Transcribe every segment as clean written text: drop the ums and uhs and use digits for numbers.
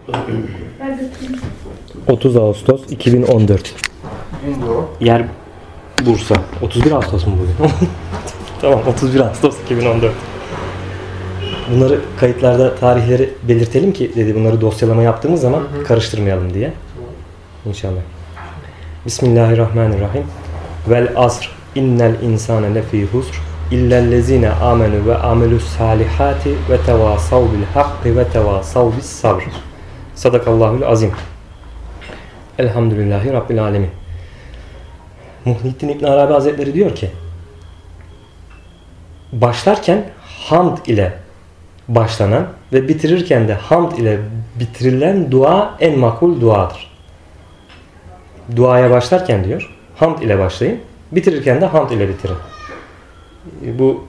30 Ağustos 2014. Yer Bursa. 31 Ağustos mu bugün? Tamam, 31 Ağustos 2014. Bunları kayıtlarda tarihleri belirtelim ki dedi, bunları dosyalama yaptığımız zaman karıştırmayalım diye. İnşallah. Bismillahirrahmanirrahim. Vel asr innel insane lefî husr illellezine amenu ve amelus salihati ve tevasav bil hakkı ve tevasav bis sabr. Sadakallahul azim. Elhamdülillahi Rabbil alemin. Muhyiddin İbn Arabi Hazretleri diyor ki, başlarken hamd ile başlanan ve bitirirken de hamd ile bitirilen dua en makbul duadır. Duaya başlarken diyor, hamd ile başlayın, bitirirken de hamd ile bitirin. Bu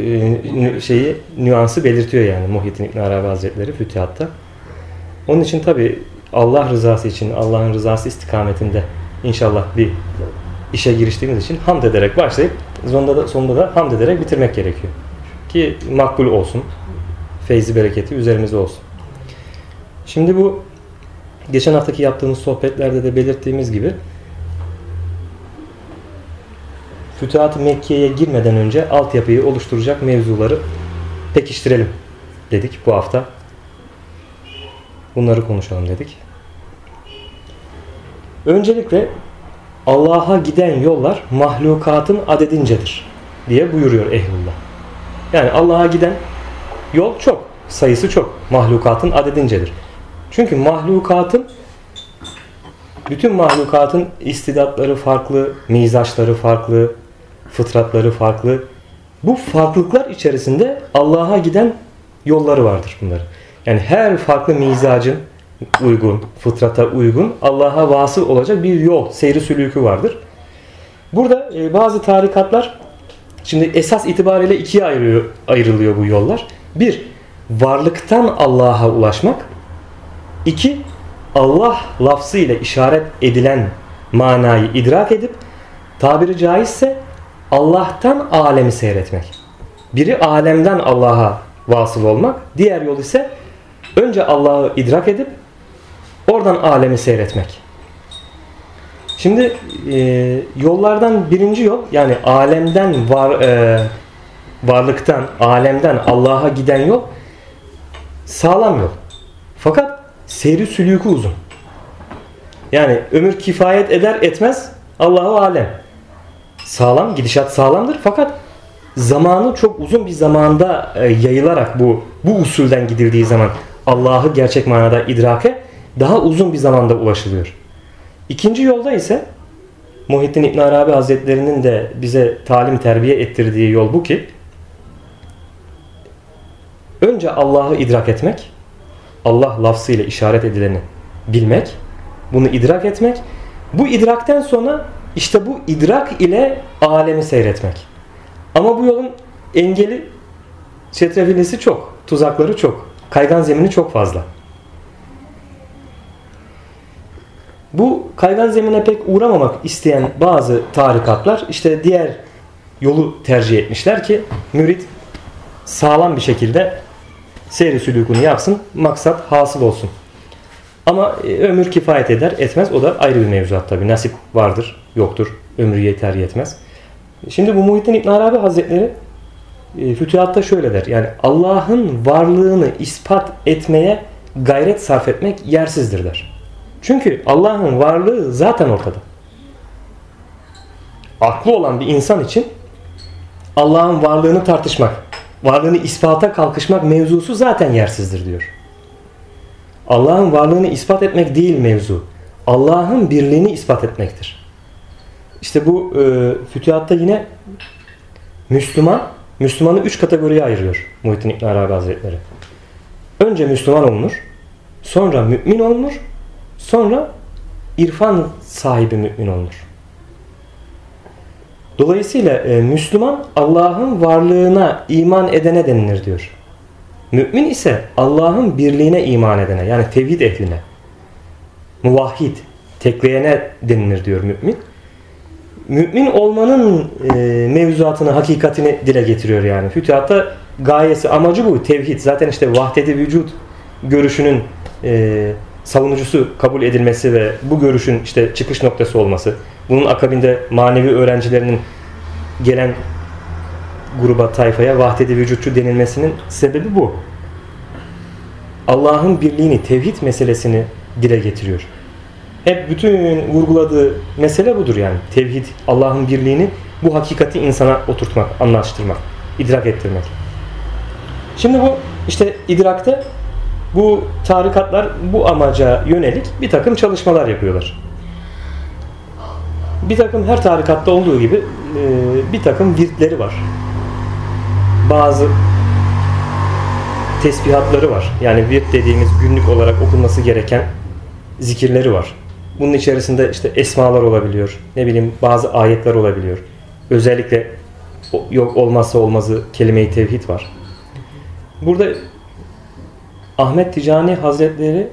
nüansı belirtiyor yani Muhyiddin İbn Arabi Hazretleri Fütühat'ta. Onun için tabi Allah rızası için, Allah'ın rızası istikametinde inşallah bir işe giriştiğimiz için hamd ederek başlayıp sonunda da hamd ederek bitirmek gerekiyor. Ki makbul olsun, feyzi bereketi üzerimizde olsun. Şimdi bu geçen haftaki yaptığımız sohbetlerde de belirttiğimiz gibi Fütuhat-ı Mekke'ye girmeden önce altyapıyı oluşturacak mevzuları pekiştirelim dedik bu hafta. Bunları konuşalım dedik. Öncelikle Allah'a giden yollar mahlukatın adedincedir diye buyuruyor Ehlullah. Yani Allah'a giden yol çok, sayısı çok. Mahlukatın adedincedir. Çünkü bütün mahlukatın istidatları farklı, mizaçları farklı, fıtratları farklı. Bu farklılıklar içerisinde Allah'a giden yolları vardır bunların. Yani her farklı mizacın uygun, fıtrata uygun, Allah'a vasıl olacak bir yol, seyri sülûkü vardır. Burada bazı tarikatlar, şimdi esas itibariyle ikiye ayrılıyor bu yollar. Bir, varlıktan Allah'a ulaşmak. İki, Allah lafzı ile işaret edilen manayı idrak edip, tabiri caizse Allah'tan alemi seyretmek. Biri alemden Allah'a vasıl olmak, diğer yol ise önce Allah'ı idrak edip oradan alemi seyretmek. Şimdi yollardan birinci yol, yani varlıktan, alemden Allah'a giden yol sağlam yol. Fakat seyri sülûkü uzun. Yani ömür kifayet eder etmez Allahu alem. Sağlam, gidişat sağlamdır fakat zamanı çok uzun bir zamanda yayılarak bu usulden gidildiği zaman Allah'ı gerçek manada idrake daha uzun bir zamanda ulaşılıyor. İkinci yolda ise Muhyiddin İbn Arabi Hazretleri'nin de bize talim terbiye ettirdiği yol bu ki, önce Allah'ı idrak etmek, Allah lafzıyla işaret edileni bilmek, bunu idrak etmek, bu idrakten sonra işte bu idrak ile alemi seyretmek. Ama bu yolun engeli, çetrefillisi çok, tuzakları çok, kaygan zemini çok fazla. Bu kaygan zemine pek uğramamak isteyen bazı tarikatlar işte diğer yolu tercih etmişler ki mürit sağlam bir şekilde seyri sülûkünü yapsın, maksat hasıl olsun. Ama ömür kifayet eder etmez, o da ayrı bir mevzuat tabi. Nasip vardır, yoktur, ömrü yeter yetmez. Şimdi bu Muhyiddin İbn Arabi Hazretleri Fütühat'ta şöyle der. Yani Allah'ın varlığını ispat etmeye gayret sarf etmek yersizdir der. Çünkü Allah'ın varlığı zaten ortada. Aklı olan bir insan için Allah'ın varlığını tartışmak, varlığını ispata kalkışmak mevzusu zaten yersizdir diyor. Allah'ın varlığını ispat etmek değil mevzu. Allah'ın birliğini ispat etmektir. İşte bu Fütühat'ta yine Müslümanı 3 kategoriye ayırıyor Muhyiddin İbn Arabi Hazretleri. Önce Müslüman olunur, sonra mümin olunur, sonra irfan sahibi mümin olunur. Dolayısıyla Müslüman Allah'ın varlığına iman edene denilir diyor. Mümin ise Allah'ın birliğine iman edene, yani tevhid ehline, muvahhid, tekleyene denilir diyor mümin. Mümin olmanın mevzuatını, hakikatini dile getiriyor yani. Fütühatta gayesi, amacı bu. Tevhid. Zaten işte vahdet-i vücud görüşünün savunucusu kabul edilmesi ve bu görüşün işte çıkış noktası olması, bunun akabinde manevi öğrencilerinin gelen gruba, tayfaya vahdet-i vücutçu denilmesinin sebebi bu. Allah'ın birliğini, tevhid meselesini dile getiriyor. Hep bütün vurguladığı mesele budur yani. Tevhid, Allah'ın birliğini, bu hakikati insana oturtmak, anlaştırmak, idrak ettirmek. Şimdi bu işte idrakte bu tarikatlar bu amaca yönelik bir takım çalışmalar yapıyorlar. Bir takım her tarikatta olduğu gibi bir takım virtleri var. Bazı tesbihatları var. Yani virt dediğimiz günlük olarak okunması gereken zikirleri var. Bunun içerisinde işte esmalar olabiliyor. Ne bileyim bazı ayetler olabiliyor. Özellikle yok olmazsa olmazı kelime-i tevhid var. Burada Ahmet Ticani Hazretleri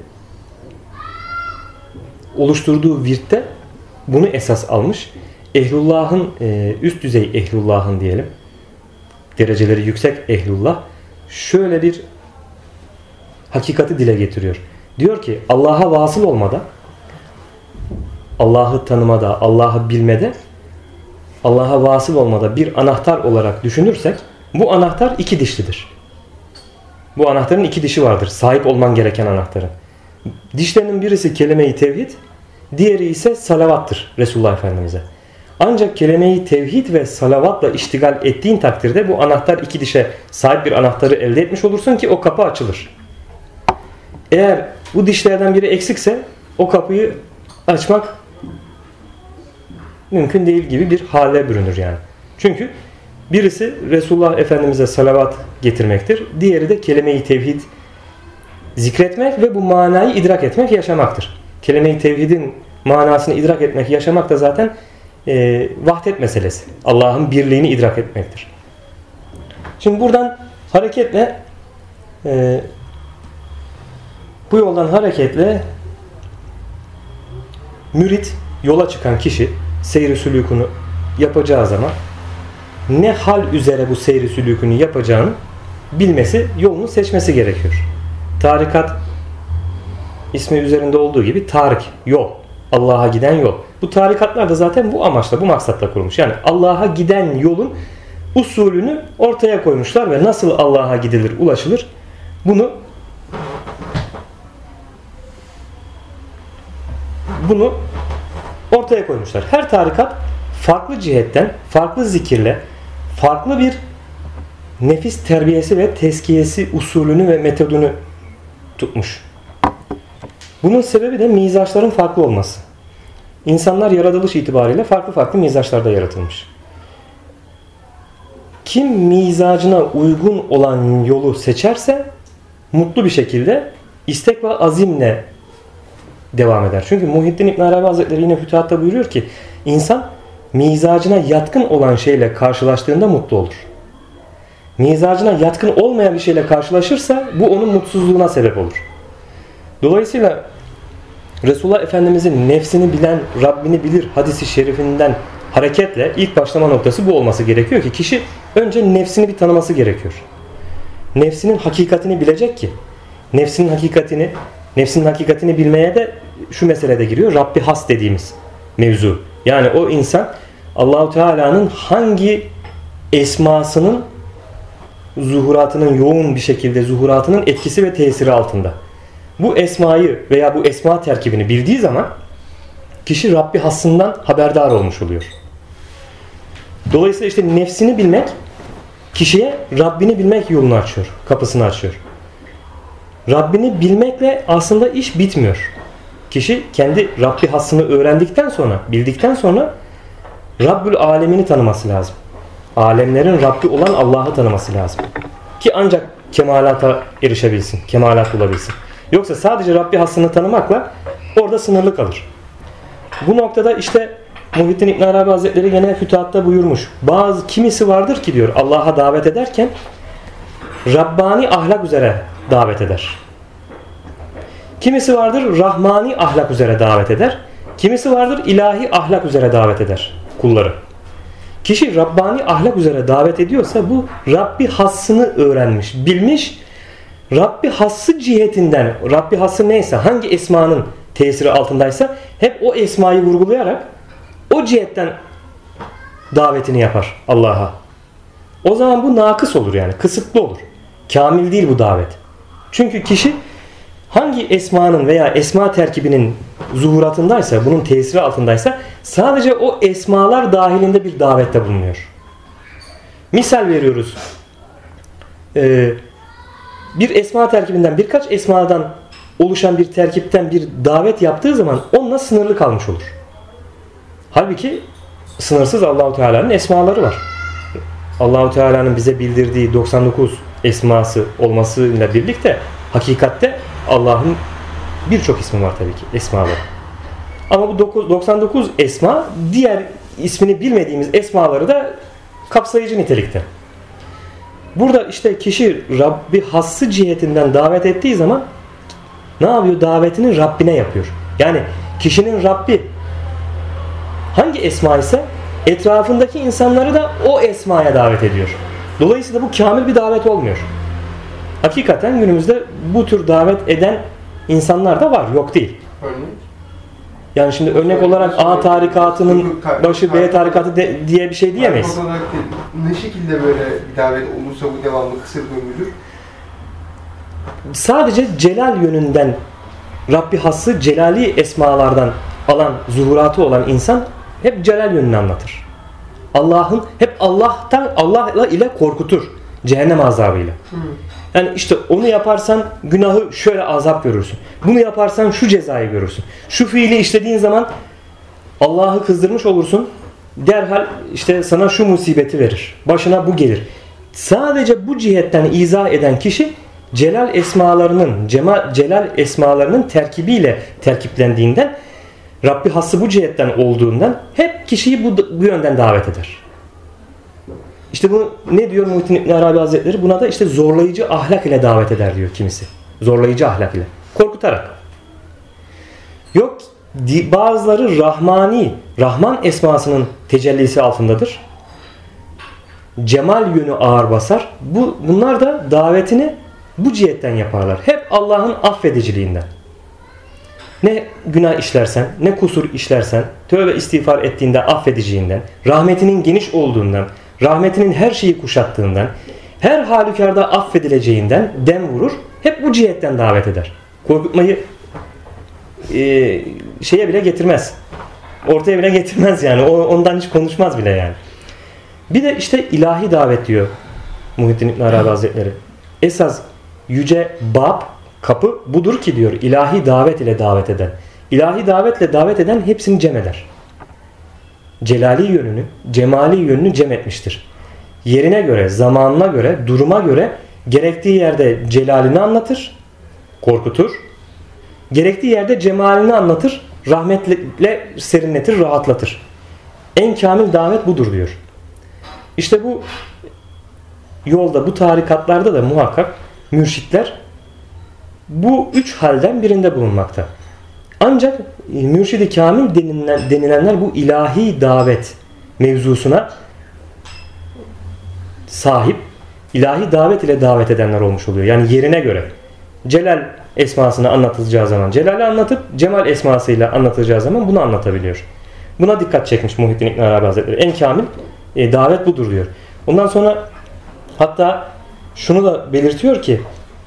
oluşturduğu virtte bunu esas almış. Ehlullah'ın, üst düzey ehlullah'ın diyelim, dereceleri yüksek ehlullah şöyle bir hakikati dile getiriyor. Diyor ki Allah'a vasıl olmada, Allah'ı tanımada, Allah'ı bilmede, Allah'a vasıl olmada bir anahtar olarak düşünürsek bu anahtar iki dişlidir. Bu anahtarın iki dişi vardır. Sahip olman gereken anahtarın. Dişlerinin birisi kelime-i tevhid, diğeri ise salavattır Resulullah Efendimiz'e. Ancak kelime-i tevhid ve salavatla iştigal ettiğin takdirde bu anahtar iki dişe sahip bir anahtarı elde etmiş olursun ki o kapı açılır. Eğer bu dişlerden biri eksikse o kapıyı açmak mümkün değil gibi bir hale bürünür yani. Çünkü birisi Resulullah Efendimiz'e salavat getirmektir. Diğeri de kelime-i tevhid zikretmek ve bu manayı idrak etmek, yaşamaktır. Kelime-i tevhidin manasını idrak etmek, yaşamak da zaten vahdet meselesi. Allah'ın birliğini idrak etmektir. Şimdi buradan hareketle bu yoldan hareketle mürit, yola çıkan kişi seyri sülûkunu yapacağı zaman ne hal üzere bu seyri sülûkunu yapacağını bilmesi, yolunu seçmesi gerekiyor. Tarikat ismi üzerinde olduğu gibi tarik, yol. Allah'a giden yol. Bu tarikatlar da zaten bu amaçla, bu maksatla kurulmuş. Yani Allah'a giden yolun usulünü ortaya koymuşlar ve nasıl Allah'a gidilir, ulaşılır bunu ortaya koymuşlar. Her tarikat farklı cihetten, farklı zikirle, farklı bir nefis terbiyesi ve tezkiyesi usulünü ve metodunu tutmuş. Bunun sebebi de mizaçların farklı olması. İnsanlar yaratılış itibariyle farklı farklı mizaçlarda yaratılmış. Kim mizacına uygun olan yolu seçerse mutlu bir şekilde istek ve azimle devam eder. Çünkü Muhyiddin İbn Arabi Hazretleri yine Fütuhat'ta buyuruyor ki insan mizacına yatkın olan şeyle karşılaştığında mutlu olur. Mizacına yatkın olmayan bir şeyle karşılaşırsa bu onun mutsuzluğuna sebep olur. Dolayısıyla Resulullah Efendimizin nefsini bilen Rabbini bilir hadisi şerifinden hareketle ilk başlama noktası bu olması gerekiyor ki kişi önce nefsini bir tanıması gerekiyor. Nefsinin hakikatini bilecek ki nefsinin hakikatini bilmeye de şu meselede giriyor. Rabbi has dediğimiz mevzu. Yani o insan Allahu Teala'nın hangi esmasının zuhuratının yoğun bir şekilde zuhuratının etkisi ve tesiri altında. Bu esmayı veya bu esma terkibini bildiği zaman kişi Rabbi hassından haberdar olmuş oluyor. Dolayısıyla işte nefsini bilmek kişiye Rabbini bilmek yolunu açıyor, kapısını açıyor. Rabbini bilmekle aslında iş bitmiyor. Kişi kendi Rabbi hassını öğrendikten sonra, bildikten sonra Rabbül alemini tanıması lazım. Alemlerin Rabbi olan Allah'ı tanıması lazım. Ki ancak kemalata erişebilsin, kemalat bulabilsin. Yoksa sadece Rabbi hassını tanımakla orada sınırlı kalır. Bu noktada işte Muhyiddin İbn Arabi Hazretleri gene Fütuhat'ta buyurmuş. Kimisi vardır ki diyor Allah'a davet ederken Rabbani ahlak üzere davet eder. Kimisi vardır Rahmani ahlak üzere davet eder. Kimisi vardır ilahi ahlak üzere davet eder kulları. Kişi Rabbani ahlak üzere davet ediyorsa bu Rabbi hassını öğrenmiş, bilmiş Rabbi hası cihetinden, Rabbi hası neyse, hangi esmanın tesiri altındaysa hep o esmayı vurgulayarak o cihetten davetini yapar Allah'a. O zaman bu nakıs olur, yani kısıtlı olur. Kamil değil bu davet. Çünkü kişi hangi esmanın veya esma terkibinin zuhuratındaysa, bunun tesiri altındaysa sadece o esmalar dahilinde bir davette bulunuyor. Misal veriyoruz. Bir esma terkibinden, birkaç esmadan oluşan bir terkipten bir davet yaptığı zaman onunla sınırlı kalmış olur. Halbuki sınırsız Allahu Teala'nın esmaları var. Allahu Teala'nın bize bildirdiği 99 esması olmasıyla birlikte hakikatte Allah'ın birçok ismi var tabii ki, esmaları. Ama bu 99 esma diğer ismini bilmediğimiz esmaları da kapsayıcı nitelikte. Burada işte kişi Rabbi hası cihetinden davet ettiği zaman ne yapıyor? Davetini Rabbine yapıyor. Yani kişinin Rabbi hangi esma ise etrafındaki insanları da o esmaya davet ediyor. Dolayısıyla bu kamil bir davet olmuyor. Hakikaten günümüzde bu tür davet eden insanlar da var. Yok değil. Yani şimdi örnek olarak A tarikatının başı B tarikatı diye bir şey diyemeyiz. Ne şekilde böyle bir davet olursa bu devamlı kısır döngüdür? Sadece celal yönünden Rabbi hası celali esmalardan alan, zuhuratı olan insan hep celal yönünü anlatır. Allah'ın hep Allah ile korkutur. Cehennem azabıyla. Yani işte onu yaparsan günahı şöyle azap görürsün. Bunu yaparsan şu cezayı görürsün. Şu fiili işlediğin zaman Allah'ı kızdırmış olursun. Derhal işte sana şu musibeti verir. Başına bu gelir. Sadece bu cihetten izah eden kişi celal esmalarının terkibiyle terkiplendiğinden, Rabbi hası bu cihetten olduğundan hep kişiyi bu yönden davet eder. İşte bu ne diyor Muhittin İbn Arabi Hazretleri? Buna da işte zorlayıcı ahlak ile davet eder diyor kimisi. Zorlayıcı ahlak ile. Korkutarak. Yok, bazıları Rahman esmasının tecellisi altındadır. Cemal yönü ağır basar. Bunlar da davetini bu cihetten yaparlar. Hep Allah'ın affediciliğinden. Ne günah işlersen, ne kusur işlersen, tövbe istiğfar ettiğinde affedeceğinden, rahmetinin geniş olduğundan, rahmetinin her şeyi kuşattığından, her halükarda affedileceğinden dem vurur. Hep bu cihetten davet eder. Korkutmayı şeye bile getirmez. Ortaya bile getirmez yani. Ondan hiç konuşmaz bile yani. Bir de işte ilahi davet diyor Muhittin İbn Arabi Hazretleri. Esas yüce bab, kapı budur ki diyor, ilahi davet ile davet eden. İlahi davetle davet eden hepsini cem eder. Celali yönünü, cemali yönünü cem etmiştir. Yerine göre, zamanına göre, duruma göre gerektiği yerde celalini anlatır, korkutur. Gerektiği yerde cemalini anlatır, rahmetle serinletir, rahatlatır. En kamil davet budur diyor. İşte bu yolda, bu tarikatlarda da muhakkak mürşitler bu üç halden birinde bulunmakta. Ancak mürşid-i kamil denilenler bu ilahi davet mevzusuna sahip, ilahi davet ile davet edenler olmuş oluyor. Yani yerine göre celal esmasını anlatılacağı zaman celali anlatıp cemal esmasıyla anlatılacağı zaman bunu anlatabiliyor. Buna dikkat çekmiş Muhittin İbn Arabi Hazretleri. En kamil davet budur diyor. Ondan sonra hatta şunu da belirtiyor ki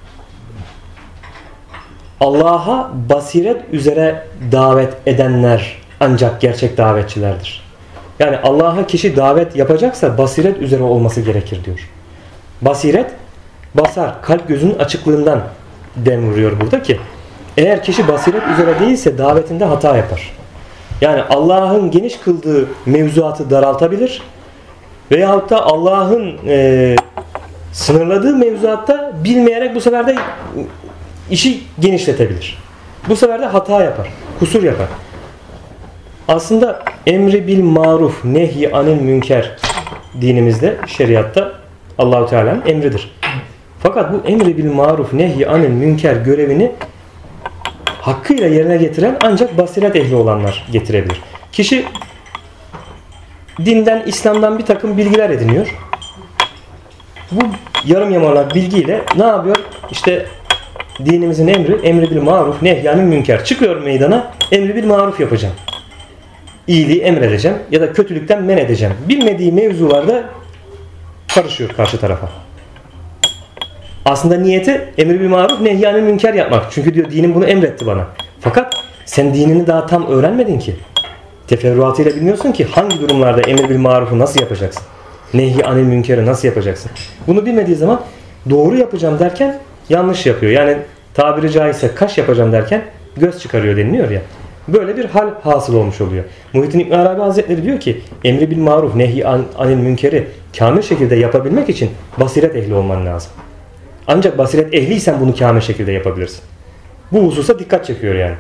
Allah'a basiret üzere davet edenler ancak gerçek davetçilerdir. Yani Allah'a kişi davet yapacaksa basiret üzere olması gerekir diyor. Basiret, basar, kalp gözünün açıklığından dem vuruyor burada ki eğer kişi basiret üzere değilse davetinde hata yapar. Yani Allah'ın geniş kıldığı mevzuatı daraltabilir veyahut da Allah'ın sınırladığı mevzuatta bilmeyerek bu sefer de işi genişletebilir. Bu sefer de hata yapar, kusur yapar. Aslında emri bil maruf, nehy anil münker dinimizde, şeriatta Allahu Teala'nın emridir. Fakat bu emri bil maruf, nehy anil münker görevini hakkıyla yerine getiren ancak basiret ehli olanlar getirebilir. Kişi dinden, İslam'dan bir takım bilgiler ediniyor. Bu yarım yamalak bilgiyle ne yapıyor? işte dinimizin emri bil maruf nehyanil münker. Çıkıyorum meydana, emri bil maruf yapacağım. İyiliği emredeceğim ya da kötülükten men edeceğim. Bilmediği mevzularda karışıyor karşı tarafa. Aslında niyeti emri bil maruf nehyanil münker yapmak. Çünkü diyor dinim bunu emretti bana. Fakat sen dinini daha tam öğrenmedin ki. Teferruatıyla bilmiyorsun ki hangi durumlarda emir bil marufu nasıl yapacaksın? Nehy anil münkeri nasıl yapacaksın? Bunu bilmediği zaman doğru yapacağım derken yanlış yapıyor. Yani tabiri caizse kaş yapacağım derken göz çıkarıyor deniliyor ya. Böyle bir hal hasıl olmuş oluyor. Muhittin İbn Arabi Hazretleri diyor ki emri bil maruf nehy anil münkeri kamil şekilde yapabilmek için basiret ehli olman lazım. Ancak basiret ehliysen bunu kamil şekilde yapabilirsin. Bu hususa dikkat çekiyor yani.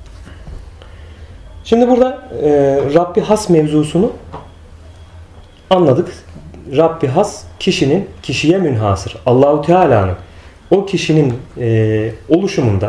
Şimdi burada Rabbi has mevzusunu anladık. Rabbi has kişiye münhasır. Allahu Teala'nın o kişinin oluşumunda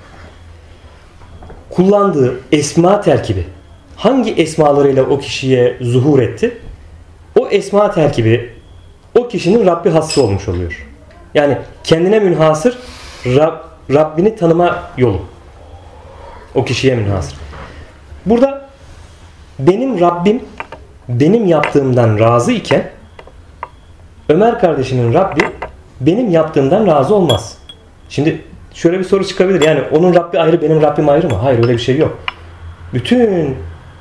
kullandığı esma terkibi hangi esmalarıyla o kişiye zuhur etti? O esma terkibi o kişinin Rabbi hası olmuş oluyor. Yani kendine münhasır Rabbini tanıma yolu. O kişiye münhasır. Burada benim Rabbim benim yaptığımdan razı iken Ömer kardeşimin Rabbi benim yaptığımdan razı olmaz. Şimdi şöyle bir soru çıkabilir. Yani onun Rabbi ayrı benim Rabbim ayrı mı? Hayır, öyle bir şey yok. Bütün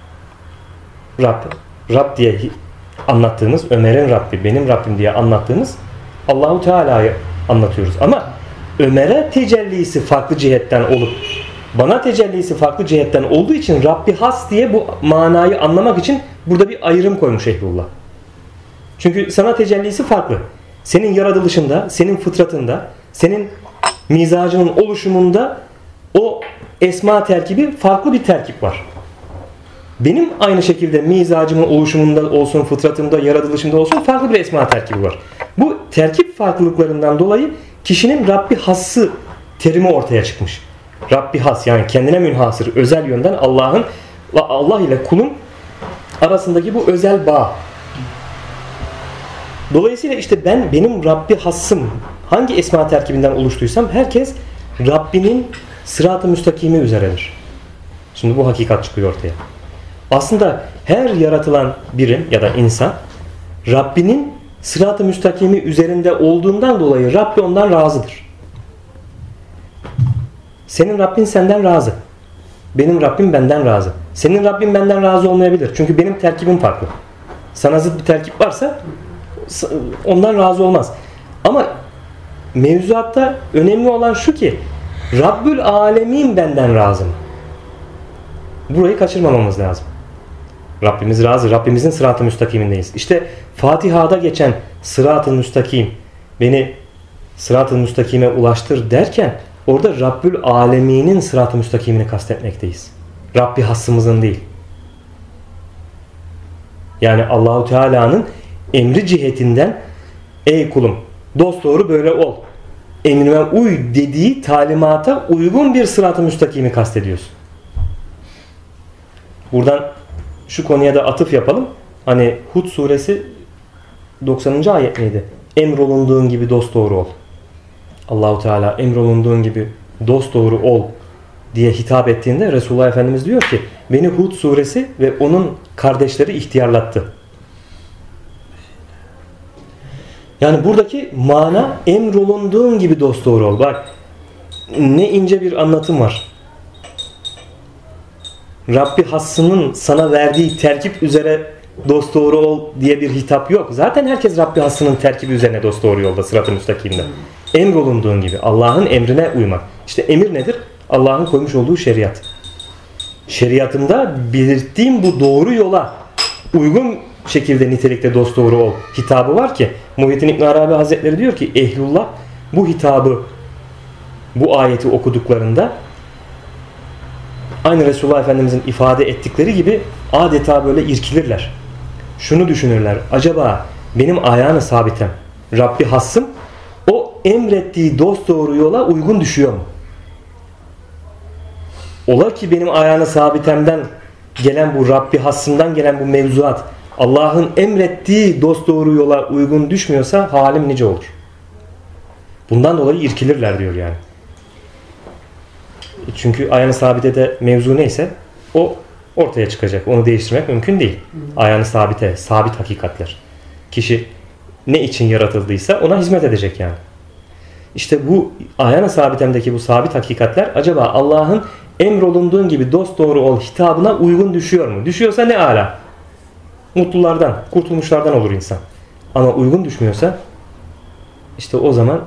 Rab diye anlattığımız Ömer'in Rabbi benim Rabbim diye anlattığımız Allahu Teala'yı anlatıyoruz. Ama Ömer'e tecellisi farklı cihetten olup bana tecellisi farklı cihetten olduğu için Rabbi has diye bu manayı anlamak için burada bir ayrım koymuş Ehlullah. Çünkü sana tecellisi farklı. Senin yaratılışında, senin fıtratında, senin mizacının oluşumunda o esma terkibi farklı bir terkip var. Benim aynı şekilde mizacımın oluşumunda olsun, fıtratımda, yaratılışımda olsun farklı bir esma terkibi var. Bu terkip farklılıklarından dolayı kişinin Rabbi hassı terimi ortaya çıkmış. Rabbi has yani kendine münhasır özel yönden Allah ile kulun arasındaki bu özel bağ. Dolayısıyla işte benim Rabbi hassım hangi esma terkibinden oluştuysam herkes Rabbinin sırat-ı müstakimi üzeredir. Şimdi bu hakikat çıkıyor ortaya. Aslında her yaratılan birim ya da insan Rabbinin sırat-ı müstakimi üzerinde olduğundan dolayı Rabbi ondan razıdır. Senin Rabbin senden razı. Benim Rabbim benden razı. Senin Rabbin benden razı olmayabilir. Çünkü benim terkibim farklı. Sana zıt bir terkip varsa ondan razı olmaz. Ama mevzuatta önemli olan şu ki Rabbül Alemin benden razı mı? Burayı kaçırmamamız lazım. Rabbimiz razı. Rabbimizin sırat-ı müstakimindeyiz. İşte Fatiha'da geçen sırat-ı müstakim beni sırat-ı müstakime ulaştır derken orada Rabbül Alemin'in sırat-ı müstakimini kastetmekteyiz. Rabbi hassımızın değil. Yani Allahu Teala'nın emri cihetinden ey kulum dosdoğru böyle ol. Emrime uy dediği talimata uygun bir sırat-ı müstakimi kastediyorsun. Buradan şu konuya da atıf yapalım. Hani Hud suresi 90. ayet miydi? Emrolunduğun gibi dosdoğru ol. Allahu Teala emrolunduğun gibi dosdoğru ol diye hitap ettiğinde Resulullah Efendimiz diyor ki beni Hud suresi ve onun kardeşleri ihtiyarlattı. Yani buradaki mana emrolunduğun gibi dosdoğru ol. Bak ne ince bir anlatım var. Rabbi hassının sana verdiği terkip üzere dosdoğru ol diye bir hitap yok. Zaten herkes Rabbi hassının terkibi üzerine dosdoğru yolda sırat-ı müstakimde. Emrolunduğun gibi Allah'ın emrine uymak. İşte emir nedir? Allah'ın koymuş olduğu şeriat. Şeriatımda belirttiğim bu doğru yola uygun şekilde nitelikte dosdoğru ol hitabı var ki Muhittin İbn Arabi Hazretleri diyor ki Ehlullah bu hitabı bu ayeti okuduklarında aynı Resulullah Efendimizin ifade ettikleri gibi adeta böyle irkilirler. Şunu düşünürler. Acaba benim ayağını sabitem Rabbi hassım o emrettiği dosdoğru yola uygun düşüyor mu? Ola ki benim ayağını sabitemden gelen bu Rabbi hassımdan gelen bu mevzuat Allah'ın emrettiği dosdoğru yola uygun düşmüyorsa halim nice olur. Bundan dolayı irkilirler diyor yani. Çünkü ayağını sabitede mevzu neyse o ortaya çıkacak. Onu değiştirmek mümkün değil. Ayağını sabite, sabit hakikatler. Kişi ne için yaratıldıysa ona hizmet edecek yani. İşte bu ayağını sabitemdeki bu sabit hakikatler acaba Allah'ın emrolunduğun gibi dosdoğru ol hitabına uygun düşüyor mu? Düşüyorsa ne ala. Mutlulardan, kurtulmuşlardan olur insan. Ama uygun düşmüyorsa işte o zaman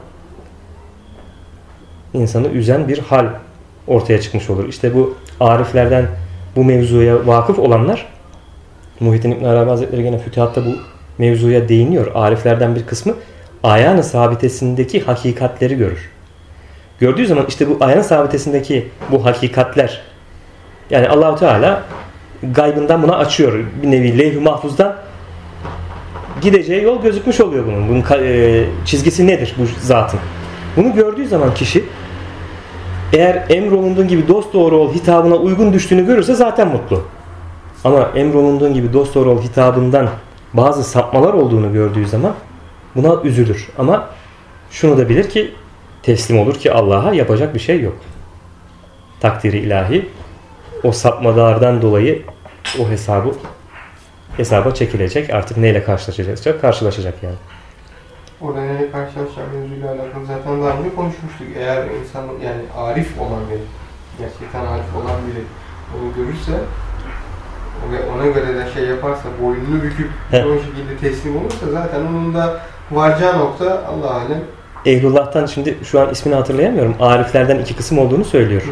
insanı üzen bir hal ortaya çıkmış olur. İşte bu ariflerden bu mevzuya vakıf olanlar, Muhyiddin İbn Arabi Hazretleri gene Fütuhat'ta bu mevzuya değiniyor. Ariflerden bir kısmı ayağını sabitesindeki hakikatleri görür. Gördüğü zaman işte bu ayağını sabitesindeki bu hakikatler, yani Allah-u Teala gaybından buna açıyor. Bir nevi levh-i mahfuzda gideceği yol gözükmüş oluyor bunun. Bunun çizgisi nedir bu zatın? Bunu gördüğü zaman kişi eğer emrolunduğun gibi dosdoğru ol hitabına uygun düştüğünü görürse zaten mutlu. Ama emrolunduğun gibi dosdoğru ol hitabından bazı sapmalar olduğunu gördüğü zaman buna üzülür. Ama şunu da bilir ki teslim olur ki Allah'a yapacak bir şey yok. Takdiri ilahi o sapmalardan dolayı o hesaba çekilecek. Artık neyle karşılaşacak? Karşılaşacak yani. Orada neyle karşılaşacak mevzuyla alakalı zaten daha önce konuşmuştuk. Eğer insan yani arif olan biri, gerçekten arif olan biri onu görürse ve ona göre de şey yaparsa, boynunu büküp o şekilde teslim olursa zaten onun da varacağı nokta Allah alem. Ehlullah'tan şimdi şu an ismini hatırlayamıyorum. Ariflerden iki kısım olduğunu söylüyor.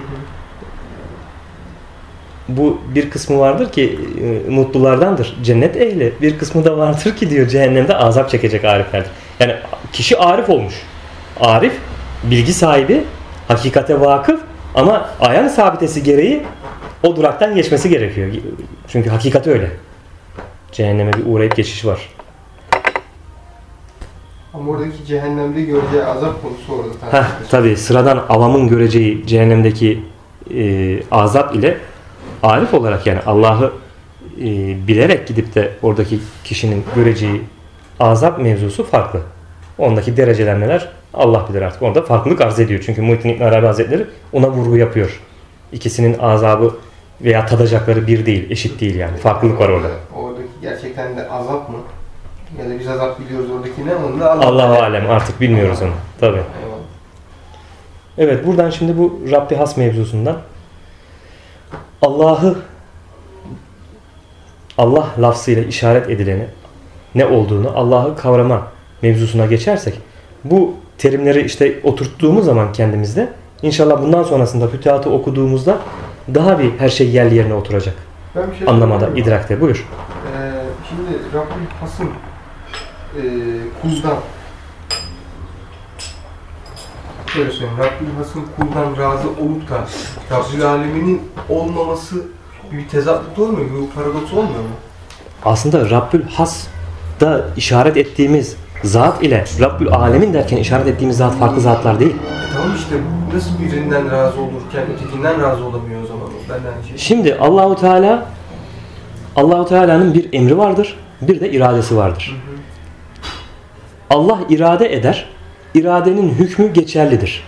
Bu bir kısmı vardır ki mutlulardandır. Cennet ehli. Bir kısmı da vardır ki diyor cehennemde azap çekecek ariflerdir. Yani kişi arif olmuş. Arif, bilgi sahibi, hakikate vakıf ama ayağın sabitesi gereği o duraktan geçmesi gerekiyor. Çünkü hakikati öyle. Cehenneme bir uğrayıp geçiş var. Ama oradaki cehennemde göreceği azap konusu orada tartışılır. Tabii sıradan avamın göreceği cehennemdeki azap ile arif olarak yani Allah'ı bilerek gidip de oradaki kişinin göreceği azap mevzusu farklı. Ondaki derecelenmeler Allah bilir artık. Onda farklılık arz ediyor. Çünkü Muhyiddin İbn Arabi Hazretleri ona vurgu yapıyor. İkisinin azabı veya tadacakları bir değil, eşit değil yani. Farklılık var orada. Oradaki gerçekten de azap mı? Ya da biz azap biliyoruz oradaki ne? Onu da Allah-u alem artık bilmiyoruz onu. Tabii. Eyvallah. Evet buradan şimdi bu Rabbi has mevzusundan Allah lafzıyla işaret edileni ne olduğunu Allah'ı kavrama mevzusuna geçersek bu terimleri işte oturttuğumuz zaman kendimizde inşallah bundan sonrasında fütuhatı okuduğumuzda daha bir her şey yerli yerine oturacak. Ben bir şey anlamada, idrakte. Buyur. Şimdi Rabbül Hasım kuldan şöyle söyleyeyim. Rabbül Hasım kuldan razı olup da Rabbül Alemin'in olmaması bir tezatlık olmuyor mu? Bir paradoks olmuyor mu? Aslında Rabbül Has'da işaret ettiğimiz zat ile Rabbül Alemin derken işaret ettiğimiz zat farklı zatlar değil. Tamam işte nasıl birinden razı olurken ötekinden razı olamıyor o zaman? Benden şey. Şimdi Allahu Teala'nın bir emri vardır, bir de iradesi vardır. Allah irade eder, iradenin hükmü geçerlidir.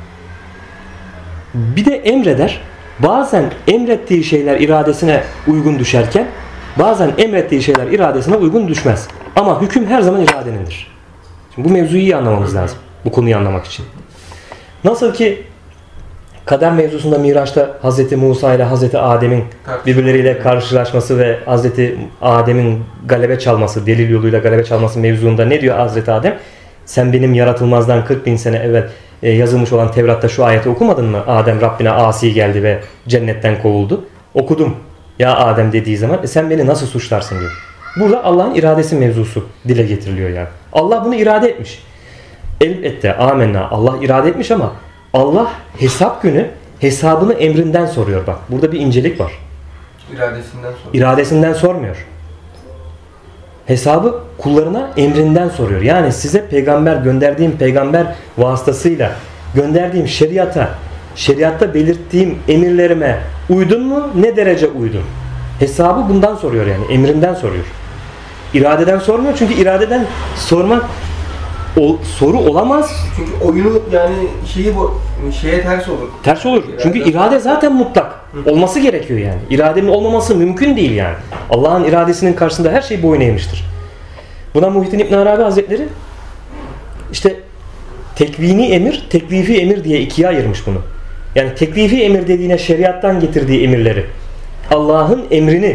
Bir de emreder. Bazen emrettiği şeyler iradesine uygun düşerken bazen emrettiği şeyler iradesine uygun düşmez. Ama hüküm her zaman iradenindir. Şimdi bu mevzuyu iyi anlamamız lazım. Bu konuyu anlamak için. Nasıl ki kader mevzusunda Miraç'ta Hz. Musa ile Hz. Adem'in birbirleriyle karşılaşması ve Hz. Adem'in galebe çalması, delil yoluyla galebe çalması mevzuunda ne diyor Hz. Adem? Sen benim yaratılmazdan 40.000 sene evvel yazılmış olan Tevrat'ta şu ayeti okumadın mı? Adem Rabbine asi geldi ve cennetten kovuldu. Okudum. Ya Adem dediği zaman sen beni nasıl suçlarsın diyor. Burada Allah'ın iradesi mevzusu dile getiriliyor yani. Allah bunu irade etmiş. Elbette amenna Allah irade etmiş ama Allah hesap günü hesabını emrinden soruyor bak. Burada bir incelik var. İradesinden soruyor. İradesinden sormuyor. Hesabı kullarına emrinden soruyor. Yani size peygamber gönderdiğim peygamber vasıtasıyla gönderdiğim şeriatta belirttiğim emirlerime uydun mu? Ne derece uydun? Hesabı bundan soruyor yani. Emrinden soruyor. İradeden sormuyor çünkü iradeden sormak o soru olamaz. Çünkü oyunu yani şeye ters olur. Ters olur. Çünkü irade zaten mutlak. Olması gerekiyor yani. İradenin olmaması mümkün değil yani. Allah'ın iradesinin karşısında her şey boyun eğmiştir. Buna Muhyiddin İbn Arabi Hazretleri işte tekvini emir, teklifi emir diye ikiye ayırmış bunu. Yani teklifi emir dediğine şeriattan getirdiği emirleri, Allah'ın emrini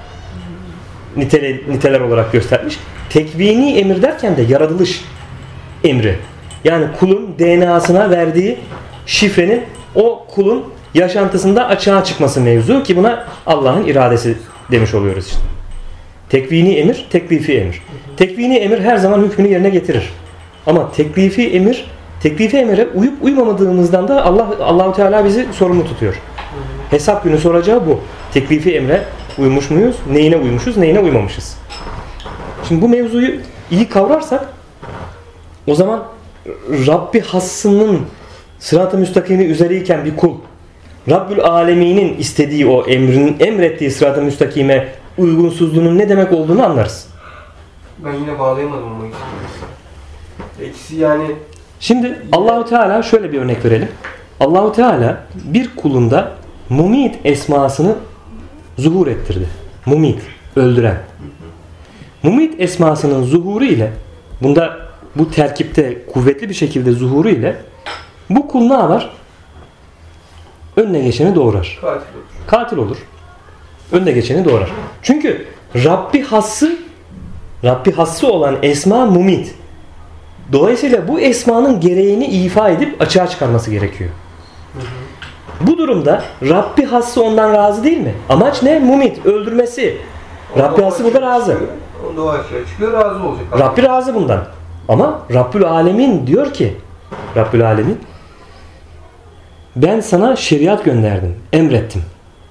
niteler olarak göstermiş. Tekvini emir derken de yaratılış emri. Yani kulun DNA'sına verdiği şifrenin o kulun yaşantısında açığa çıkması mevzu ki buna Allah'ın iradesi demiş oluyoruz işte. Tekvini emir, teklifi emir. Tekvini emir her zaman hükmünü yerine getirir. Ama teklifi emire uyup uymamadığımızdan da Allahu Teala bizi sorumlu tutuyor. Hesap günü soracağı bu. Teklifi emre uymuş muyuz? Neyine uymuşuz, neyine uymamışız? Şimdi bu mevzuyu iyi kavrarsak o zaman Rabbi hassının sırat-ı müstakimi üzereyken bir kul Rabbül Alemin'in istediği o emrettiği sırat-ı müstakime uygunsuzluğunun ne demek olduğunu anlarız. Ben yine bağlayamadım ama ikisi yani. Şimdi Allahu Teala şöyle bir örnek verelim. Allahu Teala bir kulunda Mumit esmasını zuhur ettirdi. Mumit, öldüren. Mumit esmasının zuhuru ile bu terkipte kuvvetli bir şekilde zuhuru ile bu kul ne yapar? Önüne geçeni doğurar. Katil olur. Önüne geçeni doğurar. Çünkü Rabbi hassı olan esma mumit. Dolayısıyla bu esmanın gereğini ifa edip açığa çıkarması gerekiyor. Bu durumda Rabbi hassı ondan razı değil mi? Amaç ne? Mumit, öldürmesi. Rabbi hassı burada razı. Onda o açığa çıkıyor, razı olacak. Rabbi razı bundan. Ama Rabbül Alemin diyor ki, Rabbül Alemin, ben sana şeriat gönderdim, emrettim.